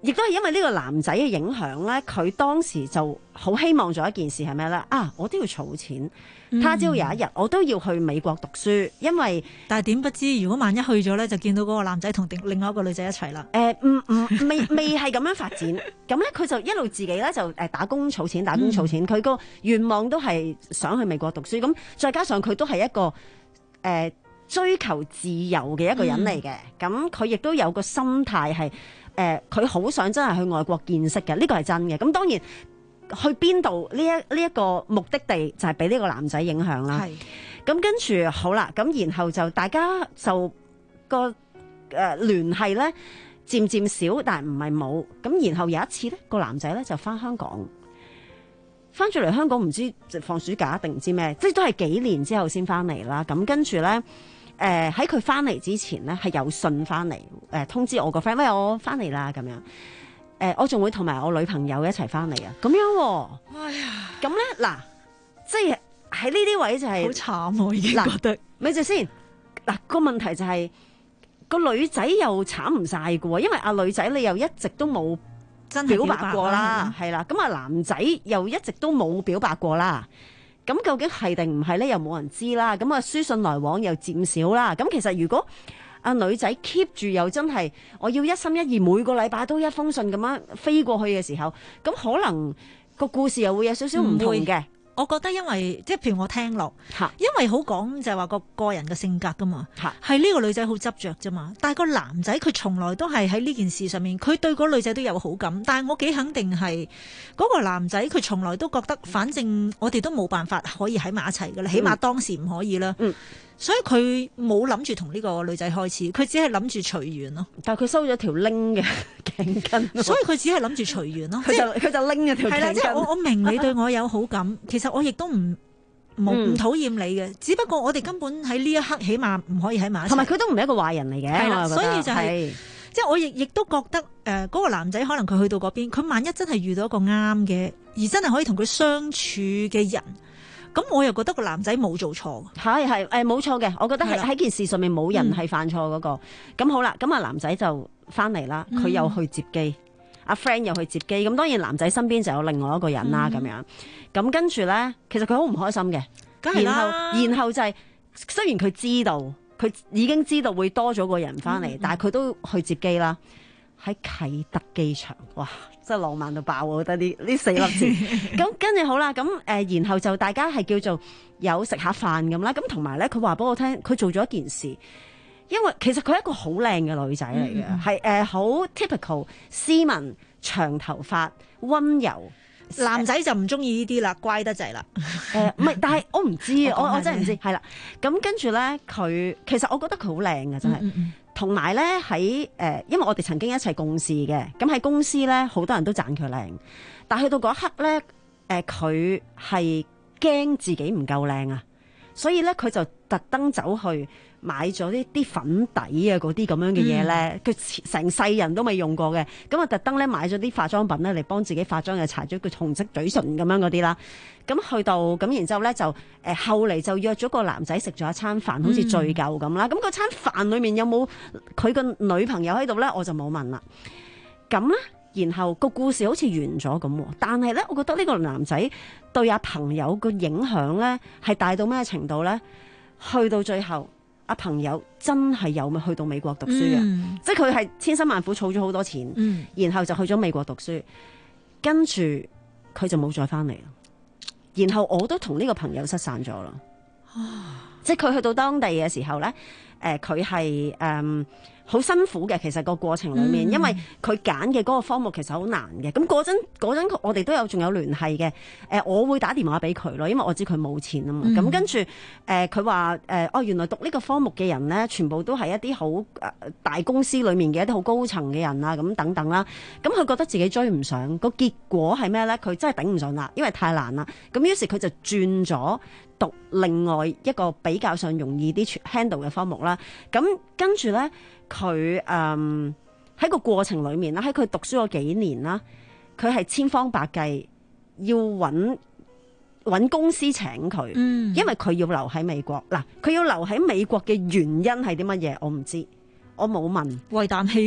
亦都係因為呢個男仔嘅影響咧，佢當時就好希望做一件事係咩咧？啊，我都要儲錢，他朝有一日我都要去美國讀書，因為但係點不知，如果萬一去咗咧，就見到嗰個男仔同另外一個女仔一齊啦。 誒唔唔未未係咁樣發展，咁咧佢就一路自己咧就誒打工儲錢，打工儲錢，佢個、嗯、願望都係想去美國讀書，咁再加上佢都係一個誒、呃、追求自由嘅一個人嚟嘅，咁佢亦都有個心態係。誒，佢好、呃、想真係去外國見識嘅，呢、這個係真嘅。咁當然去邊度呢一呢一、這個目的地就係俾呢個男仔影響啦。咁跟住好啦，咁然後就大家就個誒聯繫咧漸漸少，但係唔係冇。咁然後有一次咧，個男仔咧就翻香港，翻咗嚟香港唔知放暑假定唔知咩，即係都係幾年之後先翻嚟啦。咁跟住咧。誒喺佢翻嚟之前咧，係有信翻嚟，誒、呃、通知我個 friend，喂，我翻嚟啦咁樣。誒、呃、我仲會同埋我女朋友一齊翻嚟啊，咁樣、哦。哎呀，咁咧嗱，即係喺呢啲位就係、是、 好慘，我已經覺得。 咪住先，嗱個問題就係、是、個女仔又慘唔晒嘅喎，因為阿女仔你又一直都冇真表白過啦，係啦，咁啊男仔又一直都冇表白過啦。咁究竟係定唔係咧？又冇人知啦。咁啊，書信來往又漸少啦。咁其實如果阿女仔 keep 住又真係，我要一心一意，每個禮拜都一封信咁樣飛過去嘅時候，咁可能個故事又會有少少唔同嘅。 我覺得因為即係譬如我聽落，因為好講就係話個個人嘅性格噶嘛，係呢個女仔好執着啫嘛。但係個男仔佢從來都係喺呢件事上面，佢對嗰個女仔都有好感。但係我幾肯定係嗰個男仔佢從來都覺得，反正我哋都冇辦法可以喺埋一齊噶啦，起碼當時唔可以啦。嗯，所以佢冇諗住同呢個女仔開始，佢只係諗住隨緣咯。 但係佢收咗條拎嘅頸巾， 所以佢只係諗住隨緣咯。 佢就佢就拎咗條頸巾。係啦， 即係我我明你對我有好感，其實我亦都唔冇唔討厭你嘅，只不過我哋根本喺呢一刻起碼唔可以喺埋一齊。同埋佢都唔係一個壞人嚟嘅，係啦， 所以就係、是、即係我亦亦都覺得誒嗰、呃嗰個男仔可能佢去到嗰邊，佢萬一真係遇到一個啱嘅，而真係可以同佢相處嘅人。咁我又覺得個男仔冇做錯， 係係誒冇錯嘅，我覺得係喺件事上面冇人係犯錯嗰、嗰個。咁、嗯、好啦，咁啊男仔就翻嚟啦，佢又去接機，阿、嗯、friend 又去接機。咁當然男仔身邊就有另外一個人啦，咁、嗯、樣。咁跟住咧，其實佢好唔開心嘅。然後然後就係、是、雖然佢知道，佢已經知道會多咗個人翻嚟，嗯、但係佢都去接機啦。喺啟德機場，哇！真係浪漫到爆，我覺得呢呢四粒字。咁跟住好啦，咁誒、呃，然後就大家係叫做有食下飯咁啦。咁同埋咧，佢話俾我聽，佢做咗一件事，因為其實佢係一個好靚嘅女仔嚟嘅，係誒好 typical 斯文長頭髮溫柔。 男仔就唔中意呢啲啦，乖得滯啦。 誒唔係，但係我唔知，我我真係唔知。係啦，咁跟住咧，佢其實我覺得佢好靚嘅，真係。嗯嗯同埋咧喺誒，因為我哋曾經一齊共事嘅，咁喺公司咧好多人都讚佢靚，但係去到嗰一刻咧，誒佢係驚自己唔夠靚啊，所以咧佢就特登走去買咗啲啲粉底啊嗰啲咁樣嘅嘢咧，佢成世人都未用過嘅，咁啊特登咧買咗啲化妝品咧嚟幫自己化妝，又搽咗個紅色嘴唇咁樣嗰啲啦。咁去到咁，然之後咧就誒、呃、後嚟就約咗個男仔食咗一餐飯，好似聚舊咁啦。咁嗰、嗯、餐飯裡面有冇佢個女朋友喺度咧？我就冇問啦。咁咧，然後個故事好似完咗咁，但係咧，我覺得呢個男仔對阿朋友個影響咧係大到咩程度咧？去到最後，阿朋友真係有咪去到美國讀書嘅，嗯、即係佢係千辛萬苦儲咗好多錢，嗯、然後就去咗美國讀書，跟住佢就冇再翻嚟。然後我都同呢個朋友失散咗啦，即係佢去到當地嘅時候咧，誒佢係誒好辛苦嘅，其實個過程裡面，嗯、因為佢揀嘅嗰個科目其實好難嘅。咁嗰陣嗰陣我哋都有仲有聯繫嘅，誒、呃、我會打電話俾佢咯，因為我知佢冇錢啊嘛。咁、嗯、跟住誒佢話誒哦，原來讀呢個科目嘅人咧，全部都係一啲好誒大公司裡面嘅一啲好高層嘅人啊，咁等等啦。咁佢覺得自己追唔上，個結果係咩咧？佢真係頂唔順啦，因為太難啦。咁於是佢就轉咗讀另外一個比較上容易啲 handle 嘅科目啦。咁跟住咧。佢誒喺個過程裡面啦，喺佢讀書嗰幾年啦，佢係千方百計要揾揾公司請佢，嗯、因為佢要留喺美國。嗱，佢要留喺美國嘅原因係啲乜嘢？我唔知，我冇問。 為啖氣啊！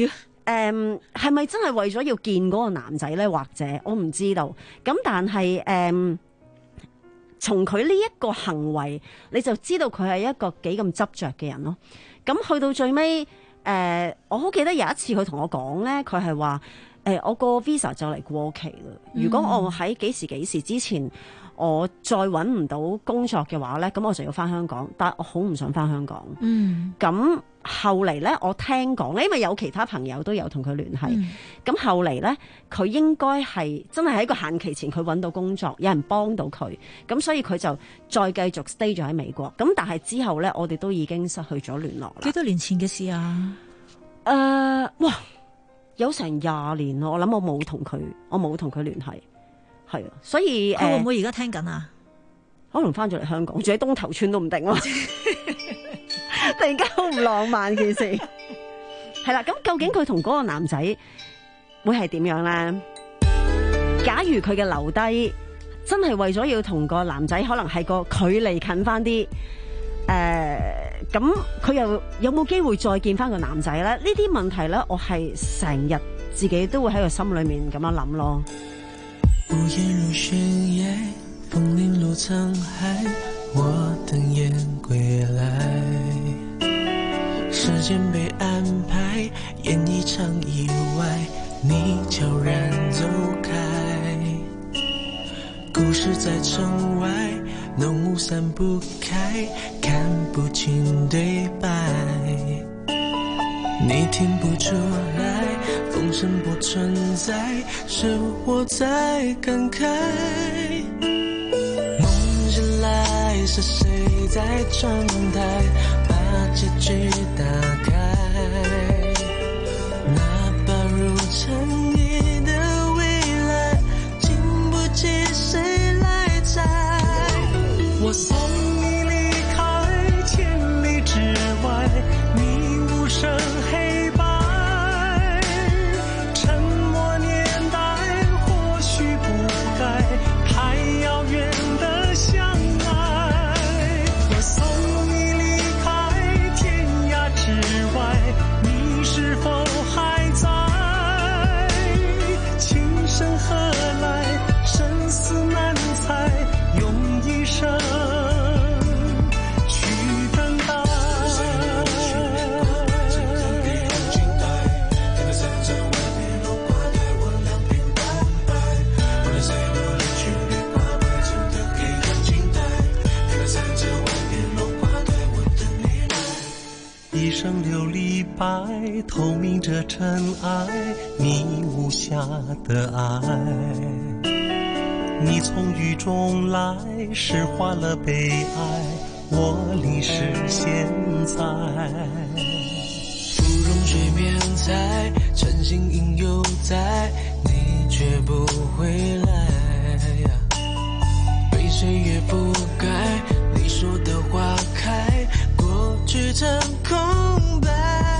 誒係咪真係為咗要見嗰個男仔咧？或者我唔知道。咁但係誒、嗯，從佢呢一個行為，你就知道佢係一個幾咁執着嘅人咯。咁去到最尾，誒、呃，我好記得有一次佢同我講咧，佢係話誒，我個 visa 就嚟過期啦。如果我喺幾時幾時之前，我再揾唔到工作嘅話咧，咁我就要翻香港。但係我好唔想翻香港。嗯，咁後嚟咧，我聽講咧，因為有其他朋友都有同佢聯繫。咁、嗯、後嚟咧，佢應該係真係喺個限期前佢揾到工作，有人幫到佢。咁所以佢就再繼續 stay 咗喺美國。咁但係之後咧，我哋都已經失去咗聯絡啦。 幾多年前嘅事啊？ 誒、呃，哇，有成廿年咯。我諗我冇同佢，我冇同佢聯繫。係啊，所以佢會唔會而家聽緊啊？ 可能翻咗嚟香港，住喺東頭村都唔定咯。突然間好唔浪漫件事，係啦。咁究竟佢同嗰個男仔會係點樣咧？假如佢嘅留低真係為咗要同個男仔，可能係個距離近翻啲，誒、呃，咁佢又有冇機會再見翻個男仔咧？呢啲問題咧，我係成日自己都會喺個心裏面咁樣諗咯。 屋檐如懸崖，風鈴落滄海，我等雁歸來。時間被安排，演一場意外，你悄然走開。故事在城外，濃霧散不開，看不清對白。你聽不出來，風聲不存在，是我在感慨。夢醒來，是誰在窗台把結局打開？哪怕如塵埃的未來，經不起誰來摘。我送你離開千里之外，你無聲黑白，沉默年代或許不該，太遙遠的相愛。我送你離開天涯之外，你是否還在？情深何來，生死難猜，用一生琉璃白，透明着塵埃，你無瑕的愛。你從雨中來，釋化了悲哀，我淋濕現在。芙蓉水面在，晨星影猶在，你卻不回來。被歲月覆蓋，你說的花開，過去成空白。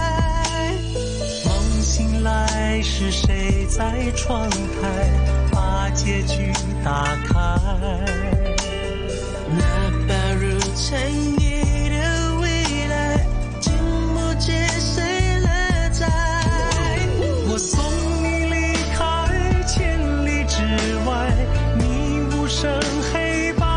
夢醒來，是誰在窗台把結局打開？哪怕如塵埃的未來，經不起誰來摘。我送你離開千里之外，你無聲黑白。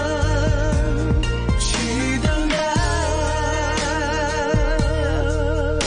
其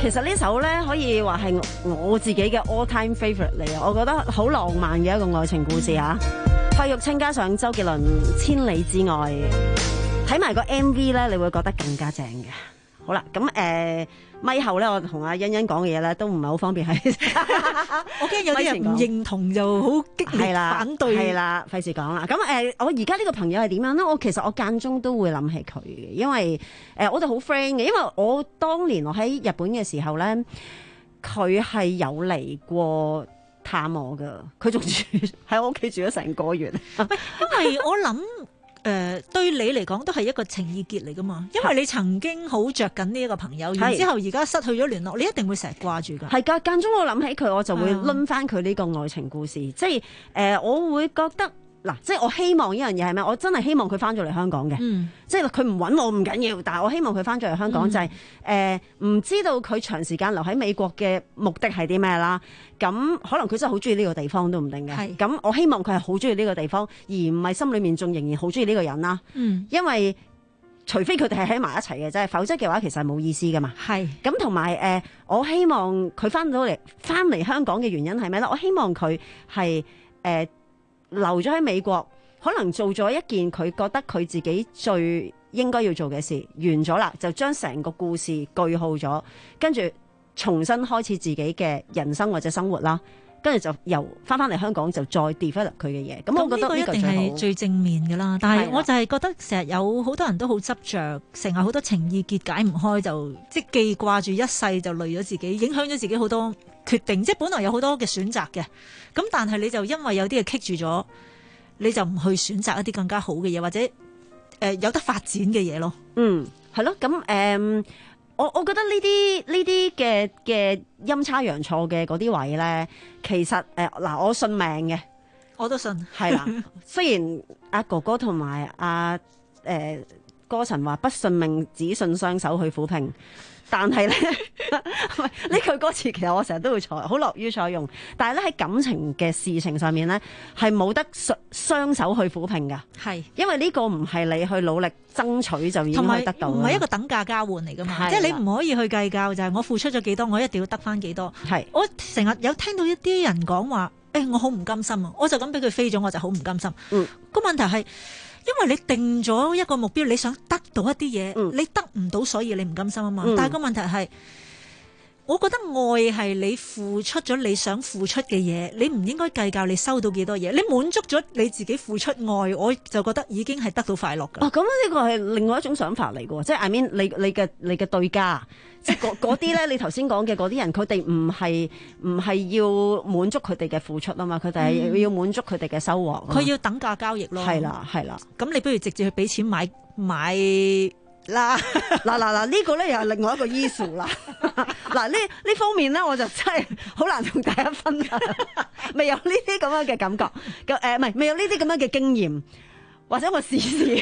其實呢首咧可以話係我自己嘅 all time favourite 嚟啊！我覺得好浪漫嘅一個愛情故事啊！費玉清加上周杰倫《千里之外》，睇埋個 M V 咧，你會覺得更加正嘅。好啦，咁誒咪後咧，我同阿欣欣講嘅嘢咧，都唔係好方便喺。 我驚有啲人唔認同就好激烈反對。 係啦，費事講啦。咁誒、呃，我而家呢個朋友係點樣咧？我其實我間中都會諗起佢嘅，因為誒、呃、我哋好 friend 嘅。因為我當年我喺日本嘅時候咧，佢係有嚟過探我噶，佢仲住喺我屋企住咗成個月。 因為我諗。誒、呃、對你嚟講都係一個情意結嚟噶嘛，因為你曾經好着緊呢一個朋友，然之後而家失去咗聯絡，你一定會成日掛住㗎。 係㗎，間中我諗起佢，我就會攆翻佢呢個愛情故事，即係誒、呃，我會覺得嗱，即係我希望呢樣嘢係咩？我真係希望佢翻咗嚟香港嘅，嗯、即係佢唔揾我唔緊要，但係我希望佢翻咗嚟香港、嗯、就係誒唔知道佢長時間留喺美國嘅目的係啲咩啦。咁可能佢真係好中意呢個地方都唔定嘅。咁我希望佢係好中意呢個地方，而唔係心裏面仲仍然好中意呢個人啦。嗯，因為除非佢哋係喺埋一齊嘅啫，否則嘅話其實係冇意思噶嘛。係咁同埋誒，我希望佢翻到嚟翻嚟香港嘅原因係咩咧？我希望佢係誒留咗喺美國，可能做咗一件佢覺得佢自己最應該要做嘅事，完咗啦，就將成個故事句號咗，跟住重新開始自己嘅人生或者生活啦，跟住就由翻翻嚟香港就再 develop 佢嘅嘢。咁我覺得呢個一定係最正面嘅啦。但係我就係覺得成日有好多人都好執着，成日好多情意結解唔開，就即係記掛住一世就累咗自己，影響咗自己好多決定。即係本來有好多嘅選擇嘅，咁但係你就因為有啲嘢棘住咗，你就唔去選擇一啲更加好嘅嘢，或者誒、呃、有得發展嘅嘢咯。 嗯，係咯。咁誒。嗯我我覺得呢啲呢啲嘅嘅陰差陽錯嘅嗰啲位咧，其實誒嗱、呃，我信命嘅， 我都信，係啦。雖然阿哥哥同埋阿誒歌神話不信命，只信雙手去撫平，但係咧呢句歌詞其實我成日都會採好樂於採用，但係咧喺感情嘅事情上面咧係冇得雙手去撫平㗎，係因為呢個唔係你去努力爭取就已經可以得到， 唔係一個等價交換嚟㗎嘛，即係你唔可以去計較就係、是、我付出咗幾多，我一定要得返幾多。係我成日有聽到一啲人講話，誒、欸、我好唔甘心啊，我就咁俾佢飛咗，我就好唔甘心。嗯，個問題係。因為你定咗一個目標，你想得到一啲嘢，嗯、你得唔到，所以你唔甘心啊嘛。嗯、但係個問題係，我覺得愛係你付出咗你想付出嘅嘢，你唔應該計較你收到幾多嘢。你滿足咗你自己付出愛，我就覺得已經係得到快樂㗎。哦，咁呢個係另外一種想法嚟㗎，即係 I mean 你你嘅你嘅對家。即係嗰啲咧，你頭先講嘅嗰啲人，佢哋唔係唔係要滿足佢哋嘅付出啊嘛，佢哋係要滿足佢哋嘅收穫。佢、嗯、要等價交易咯。係啦，係啦。咁你不如直接去俾錢買買啦。嗱嗱嗱，呢個咧又係另外一個 issue 啦。嗱呢呢方面咧，我就真係好難同大家分享，未有呢啲咁樣嘅感覺。咁誒唔係未有呢啲咁樣嘅經驗。或者我試試，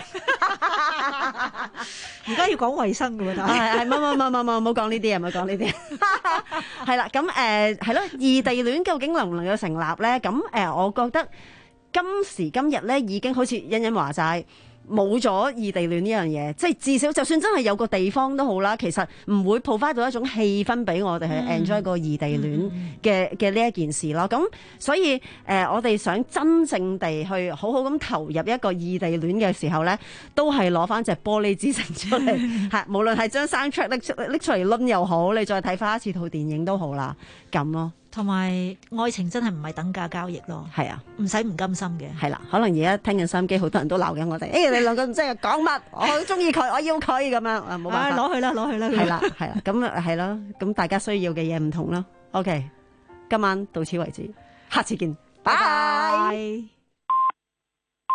而家要講衛生㗎喎，係係，冇冇冇冇冇，唔好講呢啲啊，唔好講呢啲。係啦，咁誒係咯，異地戀究竟能唔能夠成立咧？咁誒、呃，我覺得今時今日咧，已經好似欣欣話齋。冇咗異地戀呢樣嘢，即係至少就算真係有個地方都好啦，其實唔會 provide到一種氣氛俾我哋去 enjoy 個異地戀嘅嘅呢一件事咯。咁所以誒、呃，我哋想真正地去好好咁投入一個異地戀嘅時候咧，都係攞翻隻玻璃之城出嚟，係無論係將 soundtrack 拎出拎出嚟攆又好，你再睇翻一次套電影都好啦，咁咯。同埋愛情真係唔係等價交易咯，係啊，唔使唔甘心嘅，係啦。可能而家聽緊收音機，好多人都鬧緊我哋，誒、欸、你兩個唔知講乜，我好中意佢，我要佢咁樣，啊冇辦法，攞去啦，攞去啦，係啦，係啦，咁啊係咯，咁大家需要嘅嘢唔同咯。OK，今晚到此為止，下次見，拜拜。